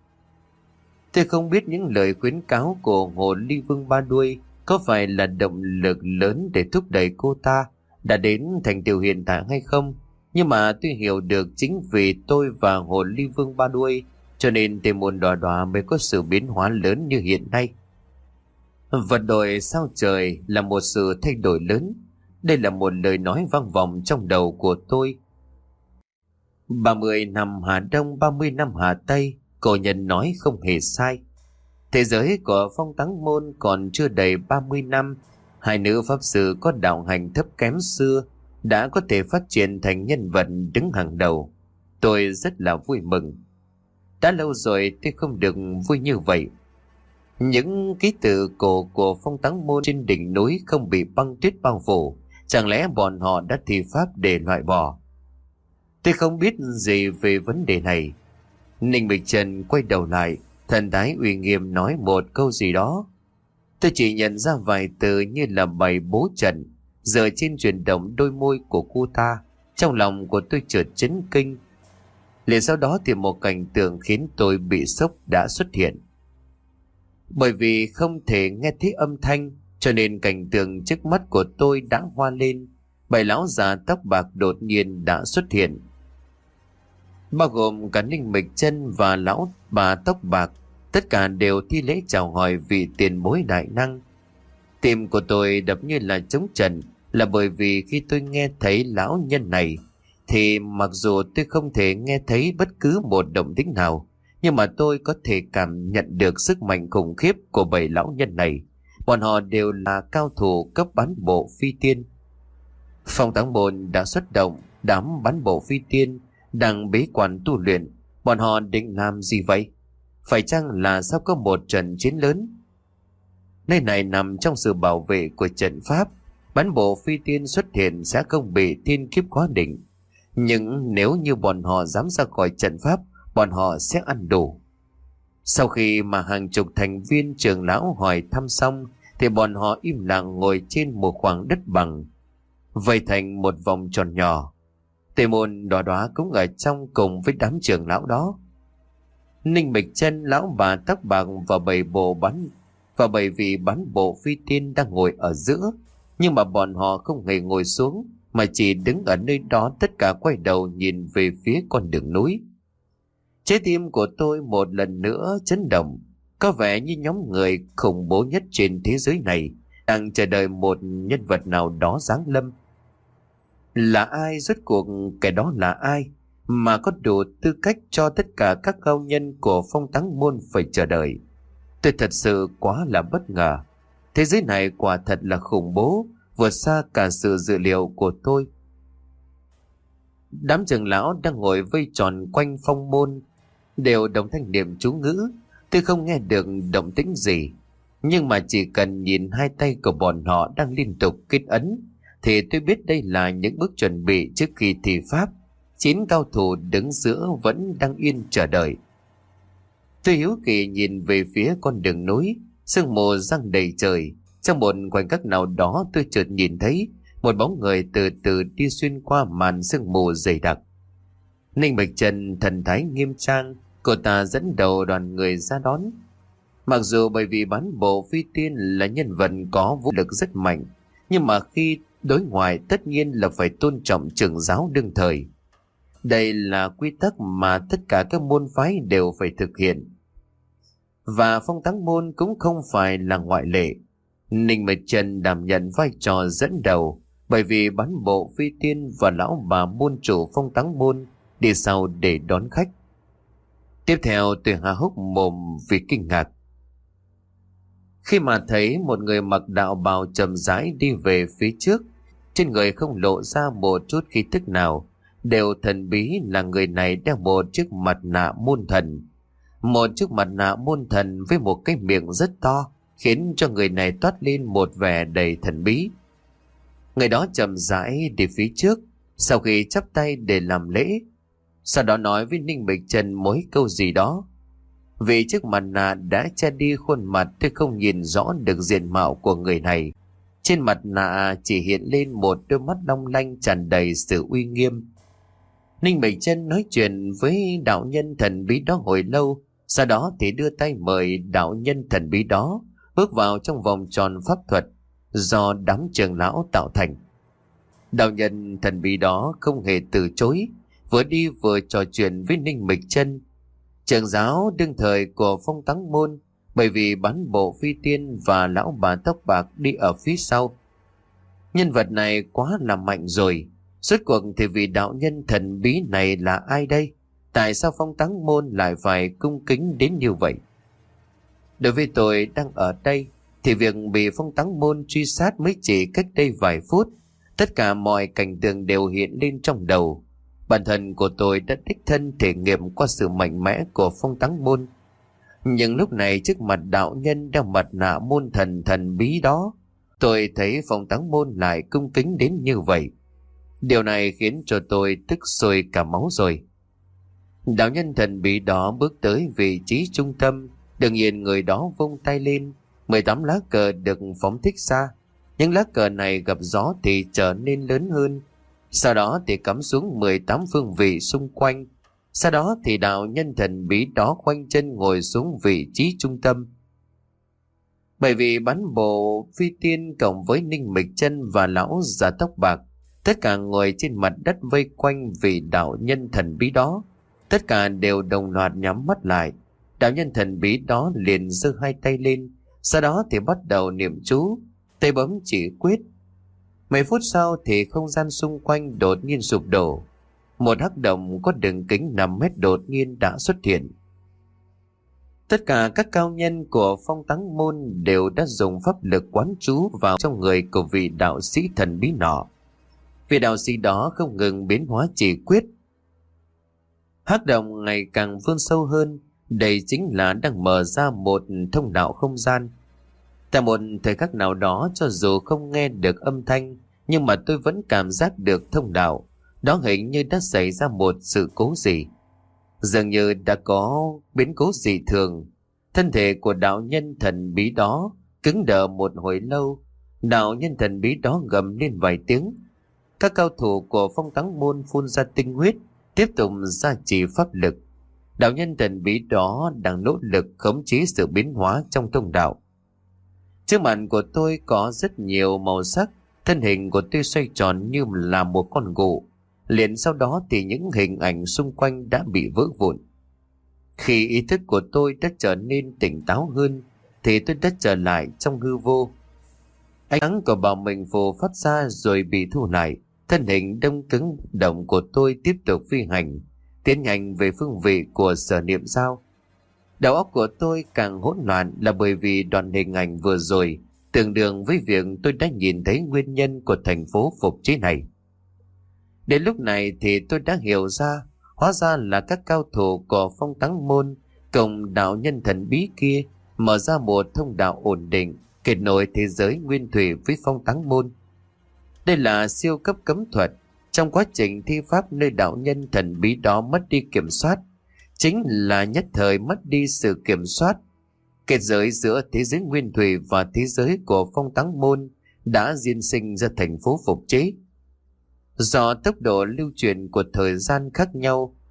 Tôi không biết những lời khuyến cáo của Hồ Ly Vương Ba Đuôi có phải là động lực lớn để thúc đẩy cô ta đã đến thành tựu hiện tại hay không, nhưng mà tôi hiểu được chính vì tôi và Hồ Ly Vương Ba Đuôi cho nên Tây Môn Đóa Đóa mới có sự biến hóa lớn như hiện nay. Vật đổi sao trời là một sự thay đổi lớn. Đây là một lời nói vang vọng trong đầu của tôi. ba mươi năm Hà Đông, ba mươi năm Hà Tây, cổ nhân nói không hề sai. Thế giới của Phong Táng Môn còn chưa đầy ba mươi năm, hai nữ pháp sư có đạo hành thấp kém xưa đã có thể phát triển thành nhân vật đứng hàng đầu. Tôi rất là vui mừng. Đã lâu rồi tôi không được vui như vậy. Những ký tự cổ của Phong Táng Môn trên đỉnh núi không bị băng tuyết bao phủ. Chẳng lẽ bọn họ đã thi pháp để loại bỏ? Tôi không biết gì về vấn đề này. Ninh Mịch Chân quay đầu lại, thần thái uy nghiêm nói một câu gì đó. Tôi chỉ nhận ra vài từ như là bày bố trận. Giờ trên chuyển động đôi môi của cô ta, trong lòng của tôi chợt chấn kinh. Liền sau đó thì một cảnh tượng khiến tôi bị sốc đã xuất hiện. Bởi vì không thể nghe thấy âm thanh, cho nên cảnh tượng trước mắt của tôi đã hoa lên. Bảy lão già tóc bạc đột nhiên đã xuất hiện, bao gồm cả Ninh Mịch Chân và lão bà tóc bạc. Tất cả đều thi lễ chào hỏi vị tiền bối đại năng. Tim của tôi đập như là trống trần, là bởi vì khi tôi nghe thấy lão nhân này thì mặc dù tôi không thể nghe thấy bất cứ một động tĩnh nào, nhưng mà tôi có thể cảm nhận được sức mạnh khủng khiếp của bảy lão nhân này. Bọn họ đều là cao thủ cấp bán bộ phi tiên. Phong Táng Môn đã xuất động, đám bán bộ phi tiên đang bế quan tu luyện. Bọn họ định làm gì vậy? Phải chăng là sắp có một trận chiến lớn? Nơi này nằm trong sự bảo vệ của trận pháp. Bán bộ phi tiên xuất hiện sẽ không bị thiên kiếp khóa định. Nhưng nếu như bọn họ dám ra khỏi trận pháp, bọn họ sẽ ăn đủ. Sau khi mà hàng chục thành viên trưởng lão hỏi thăm xong, thì bọn họ im lặng ngồi trên một khoảng đất bằng, vây thành một vòng tròn nhỏ. Tây Môn Đóa Đóa cũng ở trong cùng với đám trưởng lão đó. Ninh Mịch Chân, lão bà tóc bạc và bảy bộ bán và bảy vị bán bộ phi tiên đang ngồi ở giữa, nhưng mà bọn họ không hề ngồi xuống mà chỉ đứng ở nơi đó, tất cả quay đầu nhìn về phía con đường núi. Trái tim của tôi một lần nữa chấn động. Có vẻ như nhóm người khủng bố nhất trên thế giới này đang chờ đợi một nhân vật nào đó giáng lâm. Là ai, rốt cuộc kẻ đó là ai mà có đủ tư cách cho tất cả các cao nhân của Phong Táng Môn phải chờ đợi? Tôi thật sự quá là bất ngờ. Thế giới này quả thật là khủng bố, vượt xa cả sự dự liệu của tôi. Đám trưởng lão đang ngồi vây tròn quanh phong môn đều đồng thanh niệm chú ngữ. Tôi không nghe được động tĩnh gì, nhưng mà chỉ cần nhìn hai tay của bọn họ đang liên tục kết ấn thì tôi biết đây là những bước chuẩn bị trước khi thi pháp. Chín cao thủ đứng giữa vẫn đang yên chờ đợi. Tôi hiếu kỳ nhìn về phía con đường núi, sương mù giăng đầy trời. Trong một khoảnh khắc nào đó tôi chợt nhìn thấy một bóng người từ từ đi xuyên qua màn sương mù dày đặc. Ninh Bạch Trần thần thái nghiêm trang, Cô ta dẫn đầu đoàn người ra đón. Mặc dù bởi vì bán bộ phi tiên là nhân vật có vũ lực rất mạnh, nhưng mà khi đối ngoại tất nhiên là phải tôn trọng trưởng giáo đương thời. Đây là quy tắc mà tất cả các môn phái đều phải thực hiện. Và Phong Táng Môn cũng không phải là ngoại lệ. Ninh Mịch Trần đảm nhận vai trò dẫn đầu, bởi vì bán bộ phi tiên và lão bà môn chủ Phong Táng Môn đi sau để đón khách. Tiếp theo tôi há hốc mồm vì kinh ngạc khi mà thấy một người mặc đạo bào chậm rãi đi về phía trước, trên người không lộ ra một chút khí tức nào, đều thần bí là người này đeo một chiếc mặt nạ môn thần. Một chiếc mặt nạ môn thần với một cái miệng rất to, khiến cho người này toát lên một vẻ đầy thần bí. Người đó chậm rãi đi phía trước, sau khi chắp tay để làm lễ, sau đó nói với Ninh Mịch Trần mỗi câu gì đó. Vì chiếc mặt nạ đã che đi khuôn mặt, tôi không nhìn rõ được diện mạo của người này. Trên mặt nạ chỉ hiện lên một đôi mắt long lanh tràn đầy sự uy nghiêm. Ninh Mịch Trần nói chuyện với đạo nhân thần bí đó hồi lâu, sau đó thì đưa tay mời đạo nhân thần bí đó bước vào trong vòng tròn pháp thuật do đám trưởng lão tạo thành. Đạo nhân thần bí đó không hề từ chối, vừa đi vừa trò chuyện với Ninh Mịch Trần. Trưởng giáo đương thời của Phong Táng Môn, bởi vì bán bộ phi tiên và lão bà tóc bạc đi ở phía sau. Nhân vật này quá là mạnh rồi. Rốt cuộc thì vị đạo nhân thần bí này là ai đây? Tại sao Phong Táng Môn lại phải cung kính đến như vậy? Đối với tôi đang ở đây, thì việc bị Phong Táng Môn truy sát mới chỉ cách đây vài phút. Tất cả mọi cảnh tượng đều hiện lên trong đầu. Bản thân của tôi đã đích thân thể nghiệm qua sự mạnh mẽ của Phong Táng Môn. Nhưng lúc này trước mặt đạo nhân đeo mặt nạ môn thần thần bí đó, tôi thấy Phong Táng Môn lại cung kính đến như vậy. Điều này khiến cho tôi tức sôi cả máu rồi. Đạo nhân thần bí đó bước tới vị trí trung tâm. Đương nhiên người đó vung tay lên, mười tám lá cờ được phóng thích ra. Những lá cờ này gặp gió thì trở nên lớn hơn. Sau đó thì cắm xuống mười tám phương vị xung quanh. Sau đó thì đạo nhân thần bí đó khoanh chân ngồi xuống vị trí trung tâm. Bởi vì bán bộ phi tiên cộng với Ninh Mịch Trần và lão già tóc bạc, tất cả ngồi trên mặt đất vây quanh vị đạo nhân thần bí đó. Tất cả đều đồng loạt nhắm mắt lại. Đạo nhân thần bí đó liền giơ hai tay lên, sau đó thì bắt đầu niệm chú, tay bấm chỉ quyết. Mấy phút sau thì không gian xung quanh đột nhiên sụp đổ. Một hắc động có đường kính năm mét đột nhiên đã xuất hiện. Tất cả các cao nhân của Phong Táng Môn đều đã dùng pháp lực quán chú vào trong người của vị đạo sĩ thần bí nọ. Vị đạo sĩ đó không ngừng biến hóa chỉ quyết. Hắc động ngày càng vươn sâu hơn. Đây chính là đang mở ra một thông đạo không gian. Tại một thời khắc nào đó, cho dù không nghe được âm thanh, nhưng mà tôi vẫn cảm giác được thông đạo. Đó hình như đã xảy ra một sự cố gì. Dường như đã có biến cố dị thường. Thân thể của đạo nhân thần bí đó cứng đờ một hồi lâu. Đạo nhân thần bí đó gầm lên vài tiếng. Các cao thủ của Phong Táng Môn phun ra tinh huyết, tiếp tục gia trì pháp lực. Đạo nhân thần bí đó đang nỗ lực khống chế sự biến hóa trong thông đạo. Trước mặt của tôi có rất nhiều màu sắc. Thân hình của tôi xoay tròn như là một con gụ. Liền sau đó thì những hình ảnh xung quanh đã bị vỡ vụn. Khi ý thức của tôi đã trở nên tỉnh táo hơn, thì tôi đã trở lại trong hư vô. Ánh sáng của bảo mình phù phát ra rồi bị thu lại. Thân hình đông cứng động của tôi tiếp tục phi hành, tiến nhanh về phương vị của Sở Niệm Giao. Đầu óc của tôi càng hỗn loạn là bởi vì đoạn hình ảnh vừa rồi tương đương với việc tôi đã nhìn thấy nguyên nhân của thành phố phục chế này. Đến lúc này thì tôi đã hiểu ra, hóa ra là các cao thủ của Phong Táng Môn cùng đạo nhân thần bí kia mở ra một thông đạo ổn định, kết nối thế giới nguyên thủy với Phong Táng Môn. Đây là siêu cấp cấm thuật. Trong quá trình thi pháp nơi đạo nhân thần bí đó mất đi kiểm soát, chính là nhất thời mất đi sự kiểm soát. Kết giới giữa thế giới nguyên thủy và thế giới của Phong Táng Môn đã diễn sinh ra thành phố phục chế. Do tốc độ lưu truyền của thời gian khác nhau,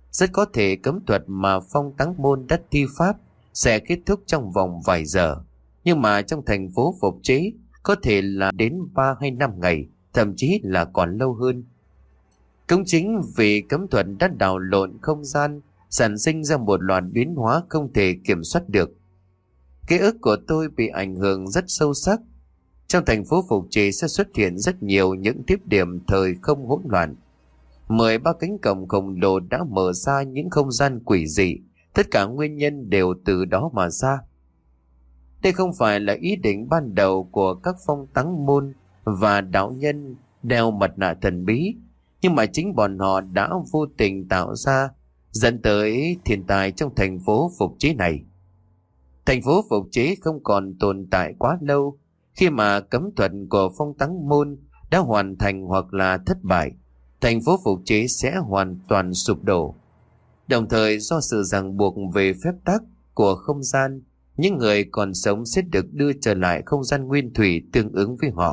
Rất có thể cấm thuật mà Phong Táng Môn đã thi pháp sẽ kết thúc trong vòng vài giờ. Nhưng mà trong thành phố phục chế có thể là đến ba hay năm ngày, thậm chí là còn lâu hơn. Cũng chính vì cấm thuật đã đảo lộn không gian, sản sinh ra một loạt biến hóa không thể kiểm soát được. Ký ức của tôi bị ảnh hưởng rất sâu sắc. Trong thành phố phục chế sẽ xuất hiện rất nhiều những tiếp điểm thời không hỗn loạn. Mười ba cánh cổng khổng lồ đã mở ra những không gian quỷ dị, tất cả nguyên nhân đều từ đó mà ra. Đây không phải là ý định ban đầu của các Phong Táng Môn và đạo nhân đeo mặt nạ thần bí, nhưng mà chính bọn họ đã vô tình tạo ra, dẫn tới thiên tai trong thành phố phục chế này. Thành phố phục chế không còn tồn tại quá lâu. Khi mà cấm thuật của Phong Táng Môn đã hoàn thành hoặc là thất bại, thành phố phục chế sẽ hoàn toàn sụp đổ. Đồng thời do sự ràng buộc về phép tắc của không gian, những người còn sống sẽ được đưa trở lại không gian nguyên thủy tương ứng với họ.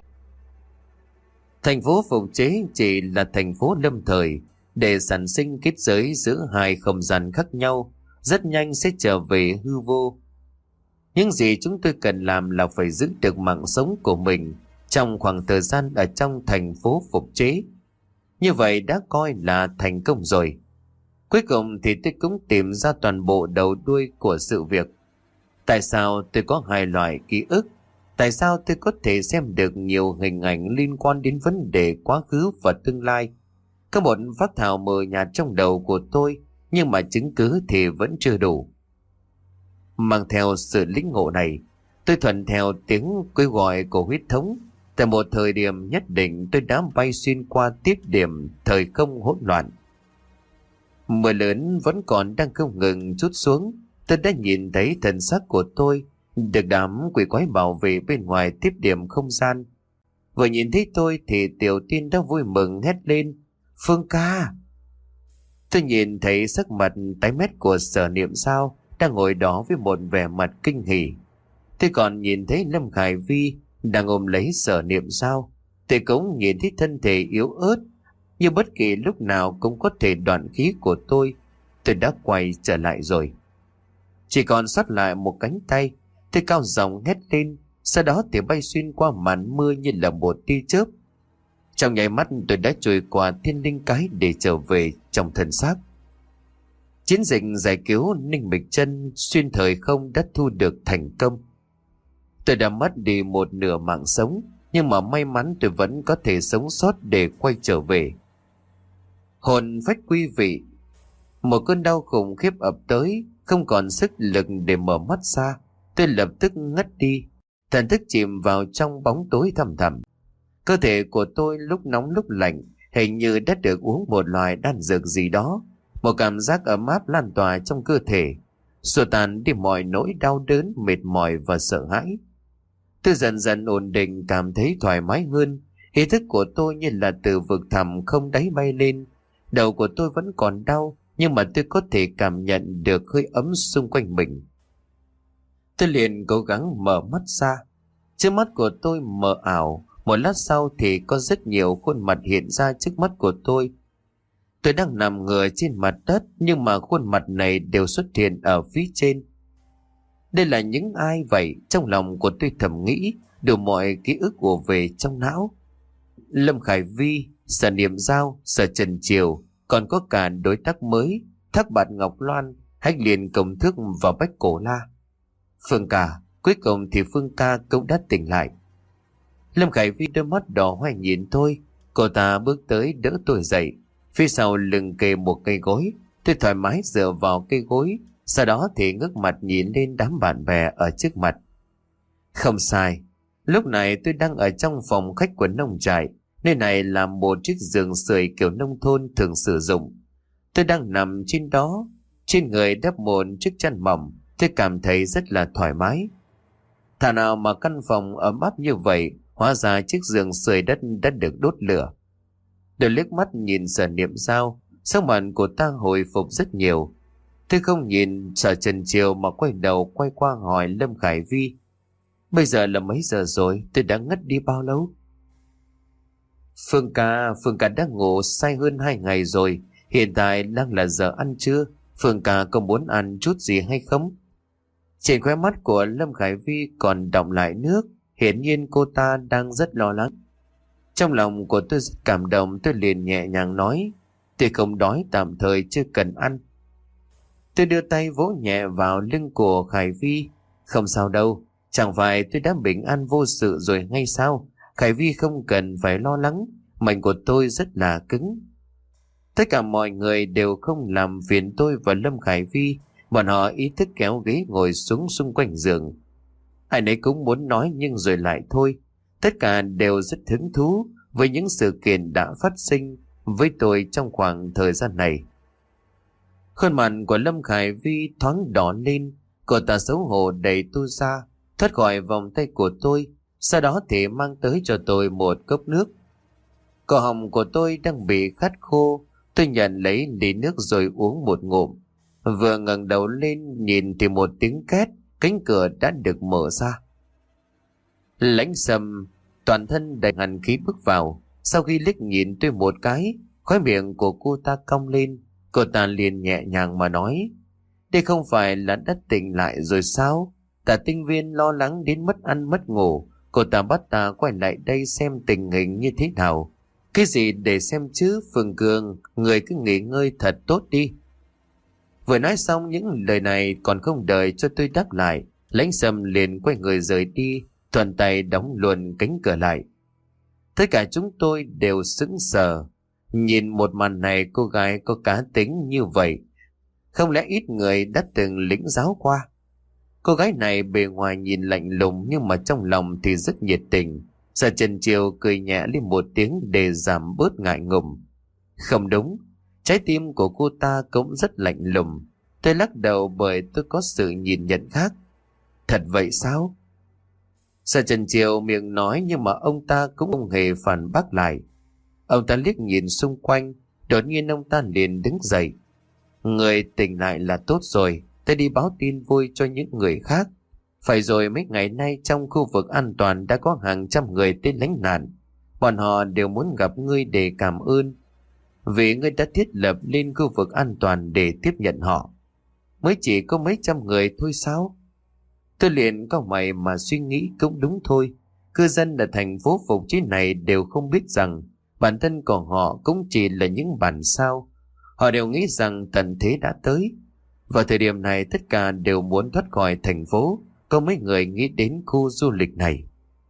Thành phố phục chế chỉ là thành phố lâm thời để sản sinh kết giới giữa hai không gian khác nhau, rất nhanh sẽ trở về hư vô. Những gì chúng tôi cần làm là phải giữ được mạng sống của mình trong khoảng thời gian ở trong thành phố phục chế. Như vậy đã coi là thành công rồi. Cuối cùng thì tôi cũng tìm ra toàn bộ đầu đuôi của sự việc. Tại sao tôi có hai loại ký ức? Tại sao tôi có thể xem được nhiều hình ảnh liên quan đến vấn đề quá khứ và tương lai? Có một phác thảo mờ nhạt trong đầu của tôi, nhưng mà chứng cứ thì vẫn chưa đủ. Mang theo sự lĩnh ngộ này, tôi thuận theo tiếng kêu gọi của huyết thống. Tại một thời điểm nhất định, tôi đã bay xuyên qua tiếp điểm thời không hỗn loạn. Mưa lớn vẫn còn đang không ngừng trút xuống. Tôi đã nhìn thấy thần sắc của tôi được đám quỷ quái bảo vệ bên ngoài tiếp điểm không gian. Vừa nhìn thấy tôi thì Tiểu Tiên đã vui mừng hét lên: "Phương ca!" Tôi nhìn thấy sắc mặt tái mét của Sở Niệm Sao đang ngồi đó với một vẻ mặt kinh hỉ. Tôi còn nhìn thấy Lâm Khải Vi đang ôm lấy Sở Niệm Sao. Tôi cũng nhìn thấy thân thể yếu ớt, như bất kỳ lúc nào cũng có thể đoạn khí của tôi. Tôi đã quay trở lại rồi. Chỉ còn sót lại một cánh tay. Tôi cao giọng hét lên, sau đó thì bay xuyên qua màn mưa như là một tia chớp. Trong nháy mắt tôi đã trôi qua thiên linh cái để trở về trong thân xác. Chiến dịch giải cứu Ninh Mịch Chân xuyên thời không đã thu được thành công. Tôi đã mất đi một nửa mạng sống, nhưng mà may mắn tôi vẫn có thể sống sót để quay trở về. Hồn phách quý vị. Một cơn đau khủng khiếp ập tới, không còn sức lực để mở mắt ra. Tôi lập tức ngất đi, thần thức chìm vào trong bóng tối thầm thầm. Cơ thể của tôi lúc nóng lúc lạnh, hình như đã được uống một loại đan dược gì đó. Một cảm giác ấm áp lan tỏa trong cơ thể, xua tan đi mọi nỗi đau đớn, mệt mỏi và sợ hãi. Tôi dần dần ổn định, cảm thấy thoải mái hơn. Ý thức của tôi như là từ vực thẳm không đáy bay lên. Đầu của tôi vẫn còn đau, nhưng mà tôi có thể cảm nhận được hơi ấm xung quanh mình. Tôi liền cố gắng mở mắt ra. Trước mắt của tôi mờ ảo. Một lát sau thì có rất nhiều khuôn mặt hiện ra trước mắt của tôi. Tôi đang nằm ngửa trên mặt đất, nhưng mà khuôn mặt này đều xuất hiện ở phía trên. Đây là những ai vậy? Trong lòng của tôi thầm nghĩ, đủ mọi ký ức ùa về trong não. Lâm Khải Vi, Sở Niệm Giao, Sở Trần Triều, còn có cả đối tác mới Thác Bạt Ngọc Loan, Hách Liên Công Thức và Bách Cổ La. Phương ca, cuối cùng thì Phương ca cũng đã tỉnh lại. Lâm Khải Vi đôi mắt đỏ hoe nhìn tôi. Cô ta bước tới đỡ tôi dậy. Phía sau lưng kề một cây gối. Tôi thoải mái dựa vào cây gối, sau đó thì ngước mặt nhìn lên đám bạn bè ở trước mặt. Không sai, lúc này tôi đang ở trong phòng khách của nông trại. Nơi này là một chiếc giường sưởi kiểu nông thôn thường sử dụng. Tôi đang nằm trên đó, trên người đắp một chiếc chăn mỏng. Tôi cảm thấy rất là thoải mái. Thà nào mà căn phòng ấm áp như vậy, hóa ra chiếc giường sưởi đất đã được đốt lửa. Tôi liếc mắt nhìn Sở Niệm Giao, sắc mặt của ta hồi phục rất nhiều. Tôi không nhìn Sở Trần Triều mà quay đầu quay qua hỏi Lâm Khải Vi: "Bây giờ là mấy giờ rồi? Tôi đã ngất đi bao lâu?" Phương ca, Phương ca đã ngủ say hơn hai ngày rồi. Hiện tại đang là giờ ăn trưa, Phương ca có muốn ăn chút gì hay không? Trên khóe mắt của Lâm Khải Vi còn đọng lại nước, hiển nhiên cô ta đang rất lo lắng. Trong lòng của tôi rất cảm động, tôi liền nhẹ nhàng nói, tôi không đói, tạm thời chưa cần ăn. Tôi đưa tay vỗ nhẹ vào lưng của Khải Vi. Không sao đâu, chẳng phải tôi đã bình an vô sự rồi hay sao? Khải Vi không cần phải lo lắng, mệnh của tôi rất là cứng. Tất cả mọi người đều không làm phiền tôi và Lâm Khải Vi, bọn họ ý thức kéo ghế ngồi xuống xung quanh giường. Ai nấy cũng muốn nói nhưng rồi lại thôi. Tất cả đều rất hứng thú với những sự kiện đã phát sinh với tôi trong khoảng thời gian này. Khuôn mặt của Lâm Khải Vi thoáng đỏ lên, cô ta xấu hổ đẩy tôi ra, thoát khỏi vòng tay của tôi, sau đó thì mang tới cho tôi một cốc nước. Cổ họng của tôi đang bị khát khô, tôi nhận lấy ly nước rồi uống một ngụm. Vừa ngẩng đầu lên nhìn thì một tiếng két, cánh cửa đã được mở ra. Lãnh Sâm toàn thân đầy hàn khí bước vào. Sau khi liếc nhìn tôi một cái, khóe miệng của cô ta cong lên. Cô ta liền nhẹ nhàng mà nói, đây không phải là đã tỉnh lại rồi sao? Tả Tinh Viên lo lắng đến mất ăn mất ngủ, cô ta bắt ta quay lại đây xem tình hình như thế nào. Cái gì để xem chứ, Phương Cường, người cứ nghỉ ngơi thật tốt đi. Vừa nói xong những lời này còn không đợi cho tôi đáp lại, Lãnh Sâm liền quay người rời đi, thuận tay đóng luôn cánh cửa lại. Tất cả chúng tôi đều sững sờ. Nhìn một màn này, cô gái có cá tính như vậy, không lẽ ít người đã từng lĩnh giáo qua? Cô gái này bề ngoài nhìn lạnh lùng nhưng mà trong lòng thì rất nhiệt tình. Sở Trần Triều cười nhẹ lên một tiếng để giảm bớt ngại ngùng. Không đúng, trái tim của cô ta cũng rất lạnh lùng. Tôi lắc đầu bởi tôi có sự nhìn nhận khác. Thật vậy sao? Sở Trần Triều miệng nói nhưng mà ông ta cũng không hề phản bác lại. Ông ta liếc nhìn xung quanh, đột nhiên ông ta liền đứng dậy. Người tỉnh lại là tốt rồi, tôi đi báo tin vui cho những người khác. Phải rồi, mấy ngày nay trong khu vực an toàn đã có hàng trăm người tới lánh nạn. Bọn họ đều muốn gặp ngươi để cảm ơn, vì ngươi đã thiết lập lên khu vực an toàn để tiếp nhận họ. Mới chỉ có mấy trăm người thôi sao? Tôi liền có mày mà suy nghĩ cũng đúng thôi. Cư dân ở thành phố Phục Chí này đều không biết rằng bản thân của họ cũng chỉ là những bản sao. Họ đều nghĩ rằng tận thế đã tới. Vào thời điểm này tất cả đều muốn thoát khỏi thành phố. Có mấy người nghĩ đến khu du lịch này.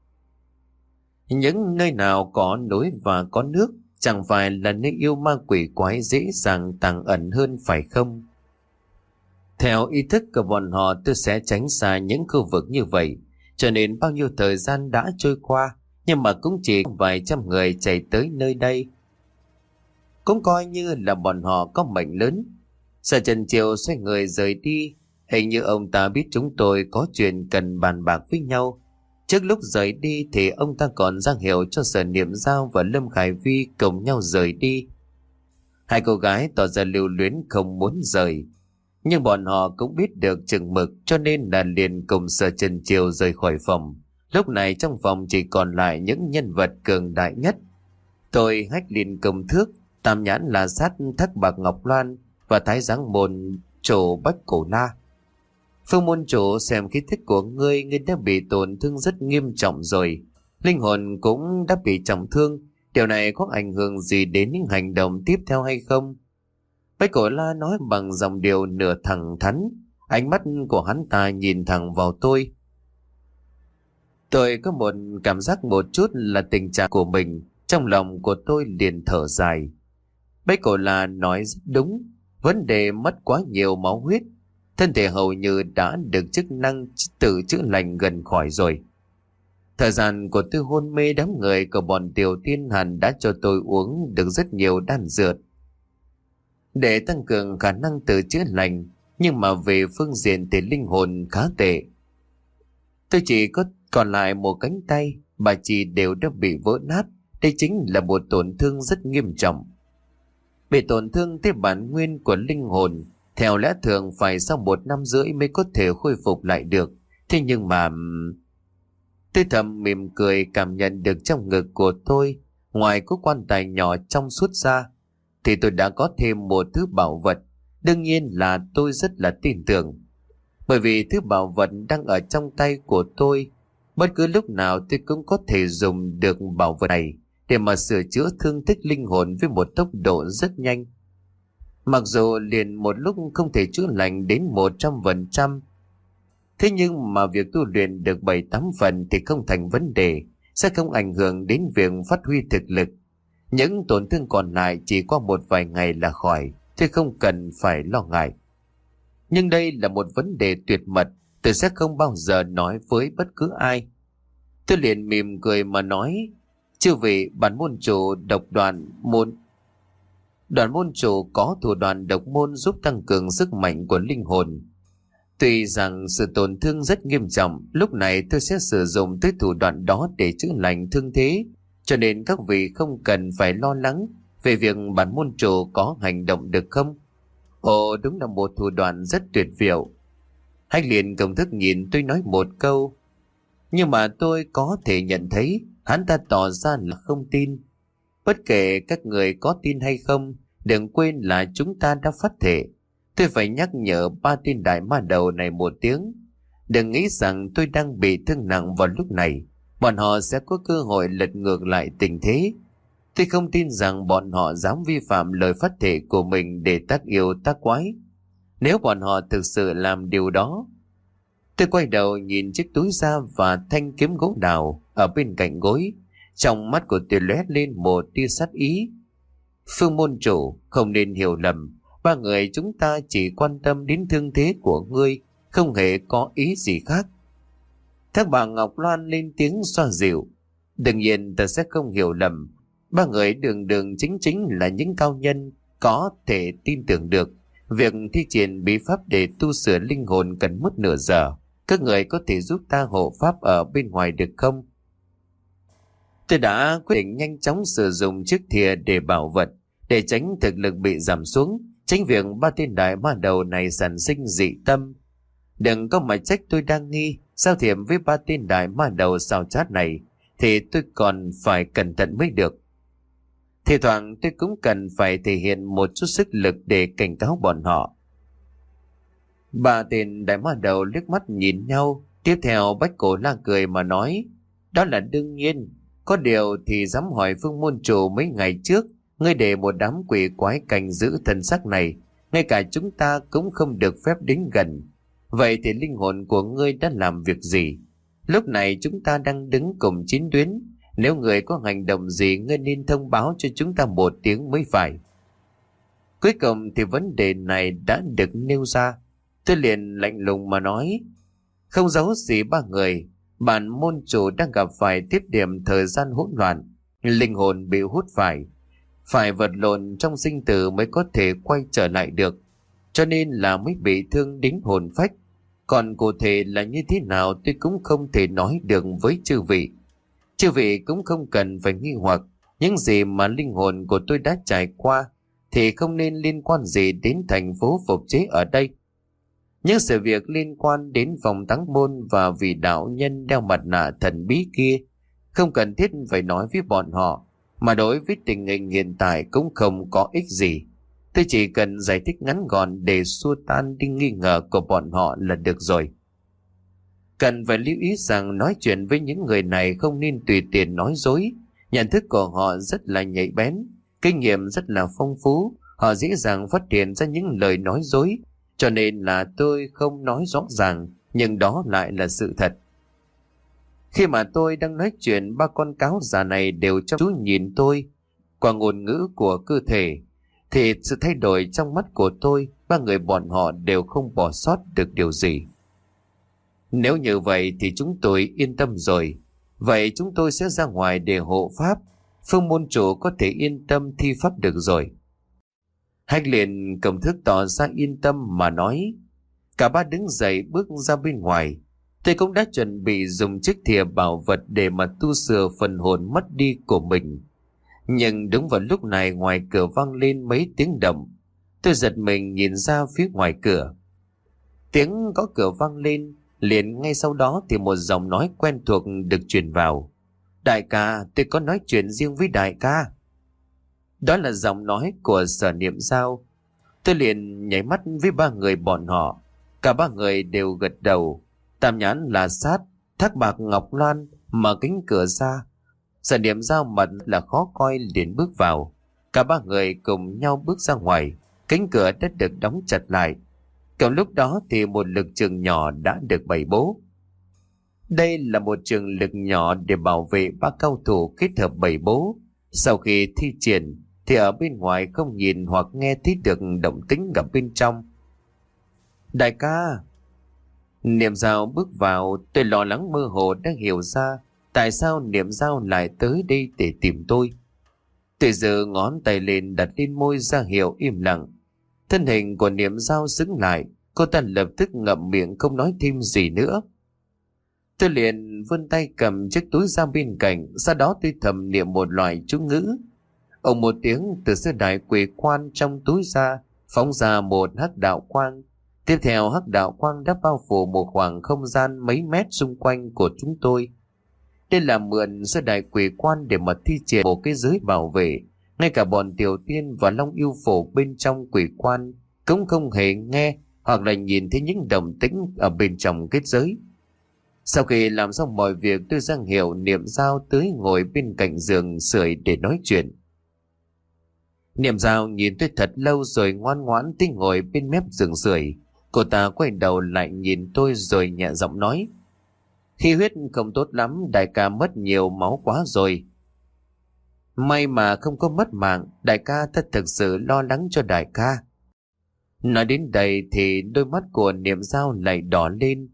Những nơi nào có núi và có nước chẳng phải là nơi yêu ma quỷ quái dễ dàng tàng ẩn hơn phải không? Theo ý thức của bọn họ, tôi sẽ tránh xa những khu vực như vậy. Cho nên bao nhiêu thời gian đã trôi qua, nhưng mà cũng chỉ vài trăm người chạy tới nơi đây. Cũng coi như là bọn họ có mệnh lớn. Sở Trần Triều xoay người rời đi. Hình như ông ta biết chúng tôi có chuyện cần bàn bạc với nhau. Trước lúc rời đi thì ông ta còn ra hiệu cho Sở Niệm Giao và Lâm Khải Vi cùng nhau rời đi. Hai cô gái tỏ ra lưu luyến không muốn rời. Nhưng bọn họ cũng biết được chừng mực, cho nên là liền cùng Sở Trần Triều rời khỏi phòng. Lúc này trong phòng chỉ còn lại những nhân vật cường đại nhất. Tôi, Hách Liên Công Thước, Tam Nhãn là Sát Thác Bạc Ngọc Loan và Thái Giáng Môn Trổ Bách Cổ La. Phương môn chủ, xem khí thức của ngươi, ngươi đã bị tổn thương rất nghiêm trọng rồi. Linh hồn cũng đã bị trọng thương. Điều này có ảnh hưởng gì đến những hành động tiếp theo hay không? Bách Cổ La nói bằng giọng điệu nửa thẳng thắn. Ánh mắt của hắn ta nhìn thẳng vào tôi. Tôi có một cảm giác một chút là tình trạng của mình. Trong lòng của tôi liền thở dài. Bách Cổ La nói rất đúng. Vấn đề mất quá nhiều máu huyết. Thân thể hầu như đã được chức năng tự chữa lành gần khỏi rồi. Thời gian của tôi hôn mê, đám người của bọn Tiểu Tiên hẳn đã cho tôi uống được rất nhiều đan dược để tăng cường khả năng tự chữa lành, nhưng mà về phương diện thì linh hồn khá tệ. Tôi chỉ có còn lại một cánh tay, bà chị đều đã bị vỡ nát. Đây chính là một tổn thương rất nghiêm trọng. Bị tổn thương tới bản nguyên của linh hồn, theo lẽ thường phải sau một năm rưỡi mới có thể khôi phục lại được. Thế nhưng mà... Tôi thầm mỉm cười cảm nhận được trong ngực của tôi, ngoài có quan tài nhỏ trong suốt ra, thì tôi đã có thêm một thứ bảo vật. Đương nhiên là tôi rất là tin tưởng. Bởi vì thứ bảo vật đang ở trong tay của tôi, bất cứ lúc nào tôi cũng có thể dùng được bảo vật này để mà sửa chữa thương tích linh hồn với một tốc độ rất nhanh. Mặc dù liền một lúc không thể chữa lành đến một trăm phần trăm, thế nhưng mà việc tu luyện được bảy tám phần thì không thành vấn đề, sẽ không ảnh hưởng đến việc phát huy thực lực. Những tổn thương còn lại chỉ qua một vài ngày là khỏi, chứ không cần phải lo ngại. Nhưng đây là một vấn đề tuyệt mật, tôi sẽ không bao giờ nói với bất cứ ai. Tôi liền mỉm cười mà nói, chư vị bản môn chủ độc đoàn môn. Đoàn môn chủ có thủ đoạn độc môn giúp tăng cường sức mạnh của linh hồn. Tuy rằng sự tổn thương rất nghiêm trọng, lúc này tôi sẽ sử dụng tới thủ đoạn đó để chữa lành thương thế, cho nên các vị không cần phải lo lắng về việc bản môn chủ có hành động được không. Ồ, đúng là một thủ đoạn rất tuyệt diệu. Hách liền công thức nhìn tôi nói một câu, nhưng mà tôi có thể nhận thấy hắn ta tỏ ra là không tin. Bất kể các người có tin hay không, đừng quên là chúng ta đã phát thể. Tôi phải nhắc nhở ba tên đại ma đầu này một tiếng. Đừng nghĩ rằng tôi đang bị thương nặng vào lúc này, bọn họ sẽ có cơ hội lật ngược lại tình thế. Tôi không tin rằng bọn họ dám vi phạm lời phát thể của mình để tác yêu tác quái. Nếu bọn họ thực sự làm điều đó. Tôi quay đầu nhìn chiếc túi da và thanh kiếm gỗ đào ở bên cạnh gối. Trong mắt của tôi lóe lên một tia sát ý. Phương môn chủ, không nên hiểu lầm. Ba người chúng ta chỉ quan tâm đến thương thế của ngươi, không hề có ý gì khác. Thác bà Ngọc Loan lên tiếng xoa dịu. Đương nhiên ta sẽ không hiểu lầm. Ba người đường đường chính chính là những cao nhân có thể tin tưởng được. Việc thi triển bí pháp để tu sửa linh hồn cần mất nửa giờ. Các người có thể giúp ta hộ pháp ở bên ngoài được không? Tôi đã quyết định nhanh chóng sử dụng chiếc thìa để bảo vật, để tránh thực lực bị giảm xuống, tránh việc ba tên đại ma đầu này sản sinh dị tâm. Đừng có mà trách tôi đang nghi, giao thiệp với ba tên đại ma đầu sao chát này, thì tôi còn phải cẩn thận mới được. Thì thoảng tôi cũng cần phải thể hiện một chút sức lực để cảnh cáo bọn họ. Ba tên đại ma đầu liếc mắt nhìn nhau, tiếp theo Bách Cổ la cười mà nói, đó là đương nhiên. Có điều thì dám hỏi Phương môn chủ mấy ngày trước, ngươi để một đám quỷ quái canh giữ thân xác này, ngay cả chúng ta cũng không được phép đến gần. Vậy thì linh hồn của ngươi đã làm việc gì? Lúc này chúng ta đang đứng cùng chiến tuyến. Nếu người có hành động gì, ngươi nên thông báo cho chúng ta một tiếng mới phải. Cuối cùng thì vấn đề này đã được nêu ra. Tôi liền lạnh lùng mà nói, không giấu gì ba người, bản môn chủ đang gặp phải tiếp điểm thời gian hỗn loạn, linh hồn bị hút phải, phải vật lộn trong sinh tử mới có thể quay trở lại được, cho nên là mới bị thương đến hồn phách. Còn cụ thể là như thế nào tôi cũng không thể nói được với chư vị. Chư vị cũng không cần phải nghi hoặc, những gì mà linh hồn của tôi đã trải qua thì không nên liên quan gì đến thành phố phục chế ở đây. Những sự việc liên quan đến vòng táng môn và vị đạo nhân đeo mặt nạ thần bí kia không cần thiết phải nói với bọn họ, mà đối với tình hình hiện tại cũng không có ích gì. Tôi chỉ cần giải thích ngắn gọn để xua tan đi nghi ngờ của bọn họ là được rồi. Cần phải lưu ý rằng nói chuyện với những người này không nên tùy tiện nói dối. Nhận thức của họ rất là nhạy bén, kinh nghiệm rất là phong phú, họ dễ dàng phát hiện ra những lời nói dối. Cho nên là tôi không nói rõ ràng, nhưng đó lại là sự thật. Khi mà tôi đang nói chuyện, ba con cáo già này đều chăm chú nhìn tôi. Qua ngôn ngữ của cơ thể, thì sự thay đổi trong mắt của tôi, ba người bọn họ đều không bỏ sót được điều gì. Nếu như vậy thì chúng tôi yên tâm rồi. Vậy chúng tôi sẽ ra ngoài để hộ pháp. Phương môn chủ có thể yên tâm thi pháp được rồi. Hách liền cầm thước tỏ ra yên tâm mà nói. Cả ba đứng dậy bước ra bên ngoài. Tôi cũng đã chuẩn bị dùng chiếc thìa bảo vật để mà tu sửa phần hồn mất đi của mình. Nhưng đúng vào lúc này ngoài cửa vang lên mấy tiếng động. Tôi giật mình nhìn ra phía ngoài cửa. Tiếng gõ cửa vang lên, liền ngay sau đó thì một giọng nói quen thuộc được truyền vào. Đại ca, tôi có nói chuyện riêng với đại ca. Đó là giọng nói của Sở Niệm Giao. Tôi liền nháy mắt với ba người bọn họ. Cả ba người đều gật đầu. Tam Nhãn, là Sát, Thác Bạc, Ngọc Loan mở cánh cửa ra. Sở Niệm Giao mặt là khó coi liền bước vào. Cả ba người cùng nhau bước ra ngoài. Cánh cửa đã được đóng chặt lại. Cùng lúc đó thì một lực trường nhỏ đã được bày bố. Đây là một trường lực nhỏ để bảo vệ ba cao thủ kết hợp bày bố. Sau khi thi triển thì ở bên ngoài không nhìn hoặc nghe thấy được động tĩnh ở bên trong. Đại ca! Niệm Giao bước vào. Tôi lo lắng mơ hồ đã hiểu ra tại sao Niệm Giao lại tới đây để tìm tôi. Tôi giơ ngón tay lên đặt lên môi ra hiệu im lặng. Thân hình của Niệm Giao dững lại. Cô ta lập tức ngậm miệng không nói thêm gì nữa. Tôi liền vươn tay cầm chiếc túi ra bên cạnh. Sau đó tôi thầm niệm một loại chú ngữ. Ông một tiếng, từ sư đại quỷ quan trong túi ra phóng ra một hắc đạo quang. Tiếp theo hắc đạo quang đã bao phủ một khoảng không gian mấy mét xung quanh của chúng tôi. Đây là mượn sư đại quỷ quan để mà thi triển một cái giới bảo vệ. Ngay cả bọn Tiểu Tiên và Long Yêu Phổ bên trong quỷ quan cũng không hề nghe hoặc là nhìn thấy những động tĩnh ở bên trong kết giới. Sau khi làm xong mọi việc, tôi ra hiệu Niệm Giao tới ngồi bên cạnh giường sưởi để nói chuyện. Niệm Giao nhìn tôi thật lâu rồi ngoan ngoãn tới ngồi bên mép giường sưởi. Cô ta quay đầu lại nhìn tôi rồi nhẹ giọng nói: Khí huyết không tốt lắm, đại ca mất nhiều máu quá rồi. May mà không có mất mạng, đại ca, thật thực sự lo lắng cho đại ca. Nói đến đây thì đôi mắt của Niệm Giao lại đỏ lên.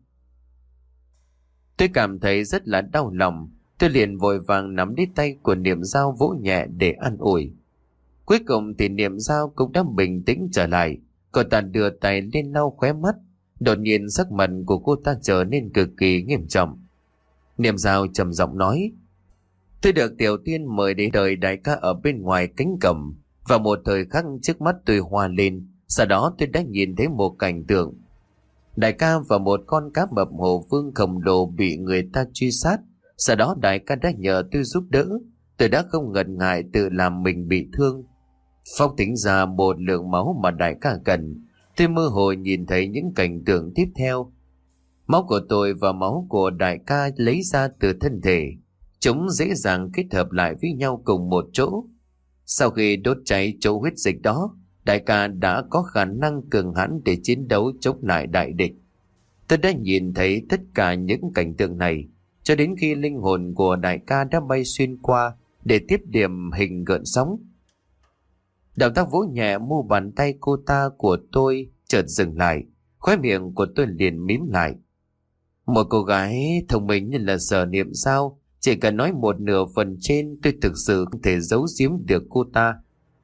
Tôi cảm thấy rất là đau lòng. Tôi liền vội vàng nắm lấy tay của Niệm Giao vỗ nhẹ để an ủi. Cuối cùng thì Niệm Giao cũng đã bình tĩnh trở lại. Cô ta đưa tay lên lau khóe mắt. Đột nhiên sắc mặt của cô ta trở nên cực kỳ nghiêm trọng. Niệm Giao trầm giọng nói: Tôi được Tiểu Tiên mời đến đời đại ca ở bên ngoài cánh cổng. Và một thời khắc trước mắt tôi hoa lên. Sau đó tôi đã nhìn thấy một cảnh tượng. Đại ca và một con cá mập hồ vương khổng lồ bị người ta truy sát. Sau đó đại ca đã nhờ tôi giúp đỡ. Tôi đã không ngần ngại tự làm mình bị thương. Phong tính ra một lượng máu mà đại ca cần. Tôi mơ hồ nhìn thấy những cảnh tượng tiếp theo. Máu của tôi và máu của đại ca lấy ra từ thân thể. Chúng dễ dàng kết hợp lại với nhau cùng một chỗ. Sau khi đốt cháy chỗ huyết dịch đó, đại ca đã có khả năng cường hãn để chiến đấu chống lại đại địch. Tôi đã nhìn thấy tất cả những cảnh tượng này cho đến khi linh hồn của đại ca đã bay xuyên qua để tiếp điểm hình gợn sóng. Động tác vỗ nhẹ mu bàn tay cô ta của tôi chợt dừng lại, khóe miệng của tôi liền mím lại. Một cô gái thông minh như là Sở Niệm Giao, chỉ cần nói một nửa phần trên tôi thực sự không thể giấu giếm được cô ta.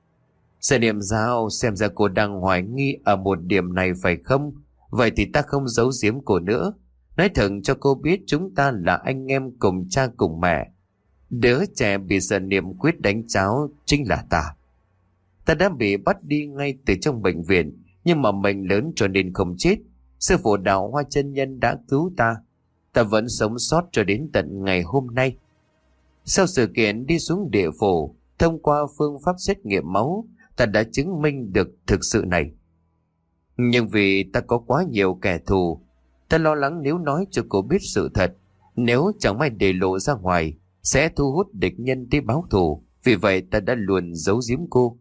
Sở Niệm Giao, xem ra cô đang hoài nghi ở một điểm này phải không? Vậy thì ta không giấu giếm cô nữa. Nói thật cho cô biết chúng ta là anh em cùng cha cùng mẹ. Đứa trẻ bị Sở Niệm quyết đánh cháo chính là ta. Ta đã bị bắt đi ngay từ trong bệnh viện, nhưng mà mình lớn cho nên không chết. Sư phụ Đạo Hoa chân nhân đã cứu ta. Ta vẫn sống sót cho đến tận ngày hôm nay. Sau sự kiện đi xuống địa phủ, thông qua phương pháp xét nghiệm máu, ta đã chứng minh được thực sự này. Nhưng vì ta có quá nhiều kẻ thù, ta lo lắng nếu nói cho cô biết sự thật, nếu chẳng may để lộ ra ngoài, sẽ thu hút địch nhân đi báo thù. Vì vậy ta đã luôn giấu giếm cô.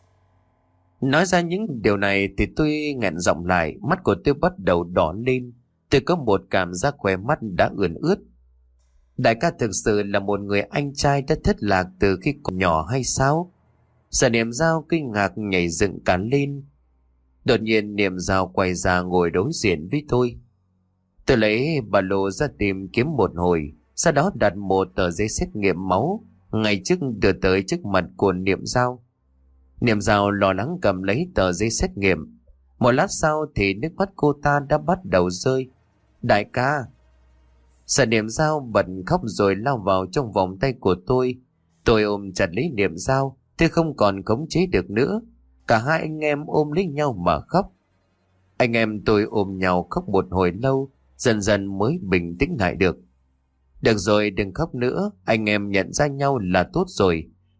Nói ra những điều này thì tôi nghẹn giọng lại, mắt của tôi bắt đầu đỏ lên. Tôi có một cảm giác khóe mắt đã ươn ướt. Đại ca thực sự là một người anh trai đã thất lạc từ khi còn nhỏ hay sao? Sở Niệm Giao kinh ngạc nhảy dựng cả lên. Đột nhiên Niệm Giao quay ra ngồi đối diện với tôi. Tôi lấy ba lô ra tìm kiếm một hồi, sau đó đặt một tờ giấy xét nghiệm máu ngay trước đưa tới trước mặt của Niệm Giao. Niệm Giao lo lắng cầm lấy tờ giấy xét nghiệm. Một lát sau thì nước mắt cô ta đã bắt đầu rơi. Đại ca! Sở Niệm Giao bật khóc rồi lao vào trong vòng tay của tôi. Tôi ôm chặt lấy Niệm Giao. Tôi không còn khống chế được nữa. Cả hai anh em ôm lấy nhau mà khóc. Anh em tôi ôm nhau khóc một hồi lâu, dần dần mới bình tĩnh lại được. Được rồi, đừng khóc nữa. Anh em nhận ra nhau là tốt rồi.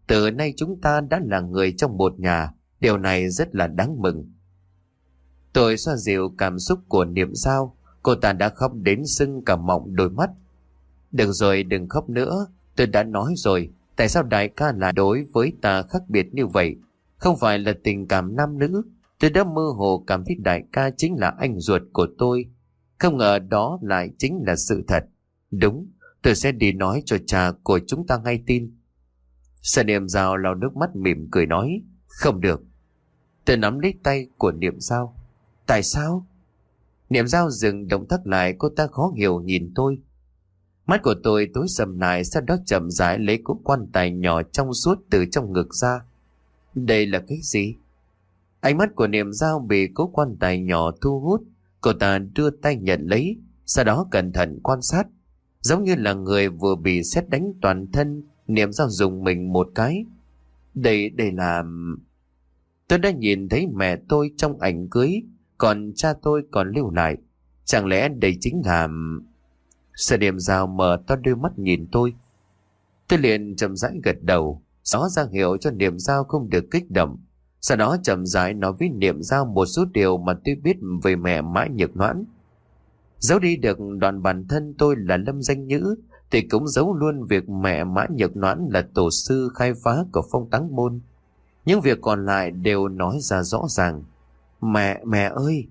Từ nay chúng ta đã là người trong một nhà. Điều này rất là đáng mừng. Tôi xoa dịu cảm xúc của Niệm Dao. Cô ta đã khóc đến sưng cả mọng đôi mắt. Được rồi, đừng khóc nữa. Tôi đã nói rồi, tại sao đại ca lại đối với ta khác biệt như vậy? Không phải là tình cảm nam nữ. Tôi đã mơ hồ cảm thấy đại ca chính là anh ruột của tôi. Không ngờ đó lại chính là sự thật. Đúng, tôi sẽ đi nói cho cha của chúng ta ngay tin. Sở Niệm Dao lau nước mắt mỉm cười nói, không được. Tôi nắm lấy tay của Niệm Dao. Tại sao? Niệm Dao dừng động tác lại, cô ta khó hiểu nhìn tôi. Mắt của tôi tối sầm lại, sau đó chậm rãi lấy cúc quan tài nhỏ trong suốt từ trong ngực ra. Đây là cái gì? Ánh mắt của Niệm Dao bị cúc quan tài nhỏ thu hút. Cô ta đưa tay nhận lấy, sau đó cẩn thận quan sát. Giống như là người vừa bị sét đánh toàn thân. Niệm Dao dùng mình một cái. Đây, đây là... Tôi đã nhìn thấy mẹ tôi trong ảnh cưới, còn cha tôi còn lưu lại. Chẳng lẽ đây chính là... Sở Niệm Dao mở to đôi mắt nhìn tôi. Tôi liền chậm rãi gật đầu, xó ra hiệu cho Niệm Dao không được kích động. Sau đó chậm rãi nói với Niệm Dao một số điều mà tôi biết về mẹ Mã Nhược Noãn. Giấu đi được đoạn bản thân tôi là Lâm Danh Nhữ, thì cũng giấu luôn việc mẹ Mã Nhược Noãn là tổ sư khai phá của Phong Táng Môn. Những việc còn lại đều nói ra rõ ràng. Mẹ, mẹ ơi!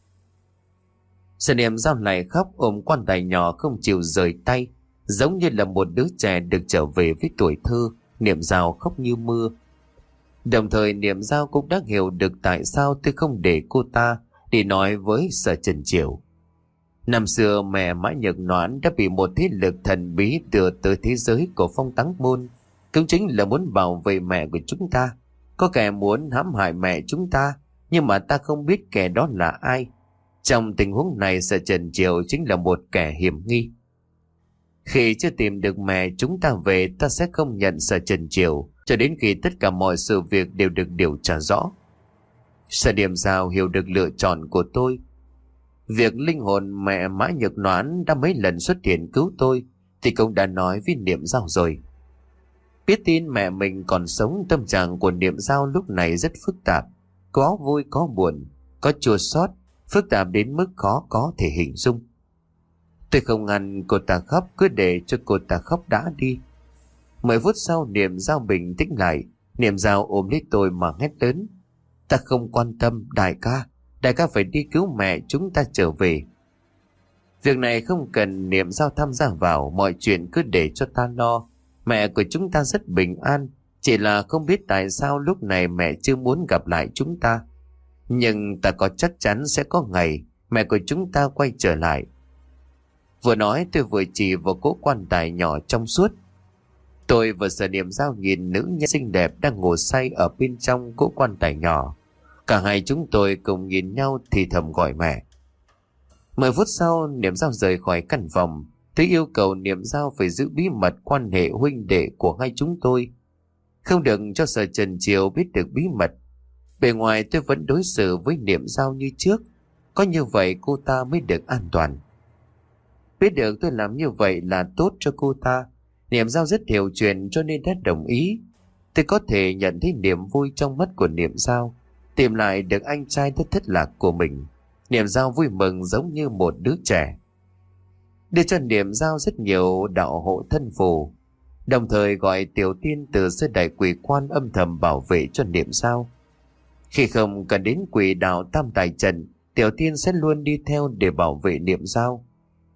Sở Niệm Dao lại khóc ôm quan tài nhỏ không chịu rời tay, giống như là một đứa trẻ được trở về với tuổi thơ. Niệm Dao khóc như mưa. Đồng thời Niệm Dao cũng đã hiểu được tại sao tôi không để cô ta đi nói với Sở Trần Triều. Năm xưa mẹ Mã Nhược Noãn đã bị một thế lực thần bí đưa tới thế giới của Phong Táng Môn. Cũng chính là muốn bảo vệ mẹ của chúng ta. Có kẻ muốn hãm hại mẹ chúng ta, nhưng mà ta không biết kẻ đó là ai. Trong tình huống này, Sở Trần Triều chính là một kẻ hiểm nghi. Khi chưa tìm được mẹ chúng ta về, ta sẽ không nhận Sở Trần Triều cho đến khi tất cả mọi sự việc đều được điều tra rõ. Sở Niệm Dao hiểu được lựa chọn của tôi. Việc linh hồn mẹ Mã Nhược Noãn đã mấy lần xuất hiện cứu tôi thì cũng đã nói với Niệm Dao rồi. Biết tin mẹ mình còn sống, tâm trạng của Niệm Dao lúc này rất phức tạp. Có vui có buồn, có chua xót, phức tạp đến mức khó có thể hình dung. Tôi không ngăn cô ta khóc, cứ để cho cô ta khóc đã đi. Mười phút sau Niệm Dao bình tĩnh lại. Niệm Dao ôm lấy tôi mà hét lớn. Ta không quan tâm đại ca. Đại ca phải đi cứu mẹ chúng ta trở về. Việc này không cần Niệm Dao tham gia vào, mọi chuyện cứ để cho ta lo. Mẹ của chúng ta rất bình an, chỉ là không biết tại sao lúc này mẹ chưa muốn gặp lại chúng ta. Nhưng ta có chắc chắn sẽ có ngày mẹ của chúng ta quay trở lại. Vừa nói tôi vừa chỉ vào cỗ quan tài nhỏ trong suốt. Tôi và Sở Niệm Dao nhìn nữ nhân xinh đẹp đang ngồi say ở bên trong cỗ quan tài nhỏ. Cả hai chúng tôi cùng nhìn nhau thì thầm gọi mẹ. Mười phút sau Niệm Dao rời khỏi căn phòng. Tôi yêu cầu Niệm Dao phải giữ bí mật quan hệ huynh đệ của hai chúng tôi, không được cho Sở Trần Triều biết được bí mật. Bề ngoài tôi vẫn đối xử với Niệm Dao như trước, có như vậy cô ta mới được an toàn. Biết được tôi làm như vậy là tốt cho cô ta, Niệm Dao rất hiểu chuyện cho nên đã đồng ý. Tôi có thể nhận thấy niềm vui trong mắt của Niệm Dao, tìm lại được anh trai thất thất lạc của mình. Niệm Dao vui mừng giống như một đứa trẻ. Đưa cho Niệm Dao rất nhiều đạo hộ thân phù, đồng thời gọi Tiểu Tiên từ sư đại quỷ quan âm thầm bảo vệ cho Niệm Dao. Khi không cần đến quỷ đạo tam tài trận, Tiểu Tiên sẽ luôn đi theo để bảo vệ Niệm Dao.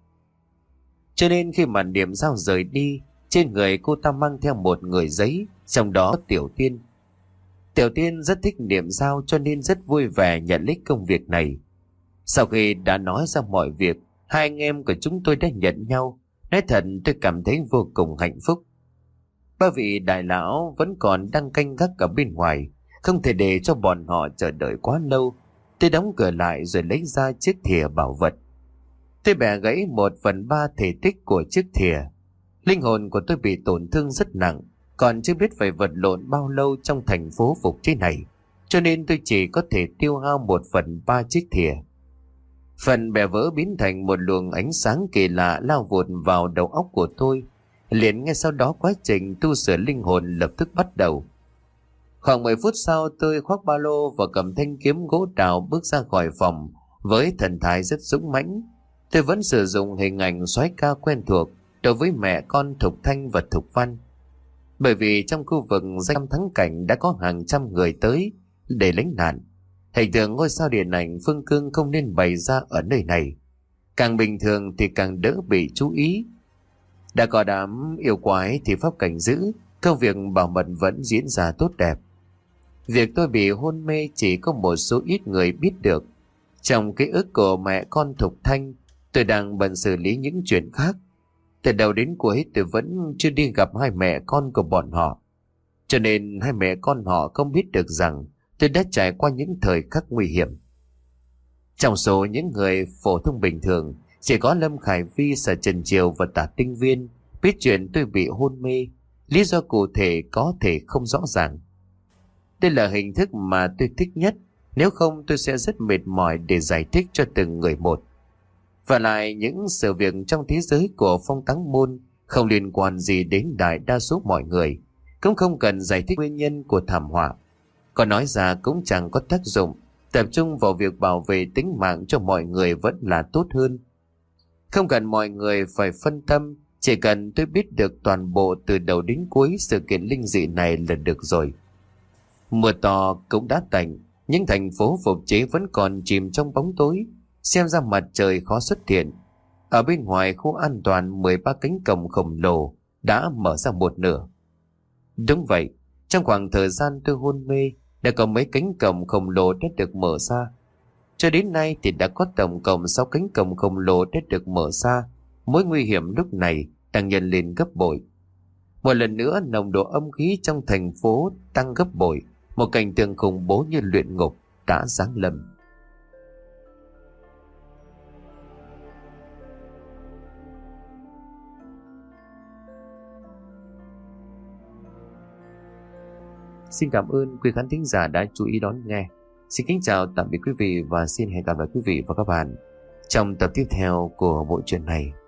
Cho nên khi mà Niệm Dao rời đi, trên người cô ta mang theo một người giấy, trong đó Tiểu Tiên. Tiểu Tiên rất thích Niệm Dao cho nên rất vui vẻ nhận lấy công việc này. Sau khi đã nói ra mọi việc, hai anh em của chúng tôi đã nhận nhau. Nói thật tôi cảm thấy vô cùng hạnh phúc. Ba vị đại lão vẫn còn đang canh gác ở bên ngoài, không thể để cho bọn họ chờ đợi quá lâu. Tôi đóng cửa lại rồi lấy ra chiếc thìa bảo vật. Tôi bẻ gãy một phần ba thể tích của chiếc thìa. Linh hồn của tôi bị tổn thương rất nặng, còn chưa biết phải vật lộn bao lâu trong thành phố phục chế này, cho nên tôi chỉ có thể tiêu hao một phần ba chiếc thìa. Phần bẻ vỡ biến thành một luồng ánh sáng kỳ lạ lao vụt vào đầu óc của tôi. Liền ngay sau đó quá trình tu sửa linh hồn lập tức bắt đầu. Khoảng mười phút sau, tôi khoác ba lô và cầm thanh kiếm gỗ đào bước ra khỏi phòng với thần thái rất dũng mãnh. Tôi vẫn sử dụng hình ảnh soái ca quen thuộc đối với mẹ con Thục Thanh và Thục Văn. Bởi vì trong khu vực danh thắng cảnh đã có hàng trăm người tới để lánh nạn. Hình tượng ngôi sao điện ảnh Phương Cương không nên bày ra ở nơi này. Càng bình thường thì càng đỡ bị chú ý. Đã có đám yêu quái thì pháp cảnh giữ, công việc bảo mật vẫn diễn ra tốt đẹp. Việc tôi bị hôn mê chỉ có một số ít người biết được. Trong ký ức của mẹ con Thục Thanh, tôi đang bận xử lý những chuyện khác. Từ đầu đến cuối tôi vẫn chưa đi gặp hai mẹ con của bọn họ. Cho nên hai mẹ con họ không biết được rằng tôi đã trải qua những thời khắc nguy hiểm. Trong số những người phổ thông bình thường, chỉ có Lâm Khải Vi, Sở Trần Triều và Tả Tinh Viên biết chuyện tôi bị hôn mê. Lý do cụ thể có thể không rõ ràng. Đây là hình thức mà tôi thích nhất, nếu không tôi sẽ rất mệt mỏi để giải thích cho từng người một. Và lại những sự việc trong thế giới của Phong Táng Môn không liên quan gì đến đại đa số mọi người, cũng không cần giải thích nguyên nhân của thảm họa. Còn nói ra cũng chẳng có tác dụng, tập trung vào việc bảo vệ tính mạng cho mọi người vẫn là tốt hơn. Không cần mọi người phải phân tâm, chỉ cần tôi biết được toàn bộ từ đầu đến cuối sự kiện linh dị này là được rồi. Mưa to cũng đã tạnh, nhưng thành phố phục chế vẫn còn chìm trong bóng tối, xem ra mặt trời khó xuất hiện. Ở bên ngoài khu an toàn, mười ba cánh cổng khổng lồ đã mở ra một nửa. Đúng vậy, trong khoảng thời gian tôi hôn mê, đã có mấy cánh cổng khổng lồ đã được mở ra. Cho đến nay thì đã có tổng cộng sáu cánh cổng khổng lồ đã được mở ra. Mối nguy hiểm lúc này đang nhân lên gấp bội. Một lần nữa nồng độ âm khí trong thành phố tăng gấp bội. Một cảnh tượng khủng bố như luyện ngục đã giáng lâm. Xin cảm ơn quý khán thính giả đã chú ý đón nghe. Xin kính chào tạm biệt quý vị và xin hẹn gặp lại quý vị và các bạn trong tập tiếp theo của bộ truyện này.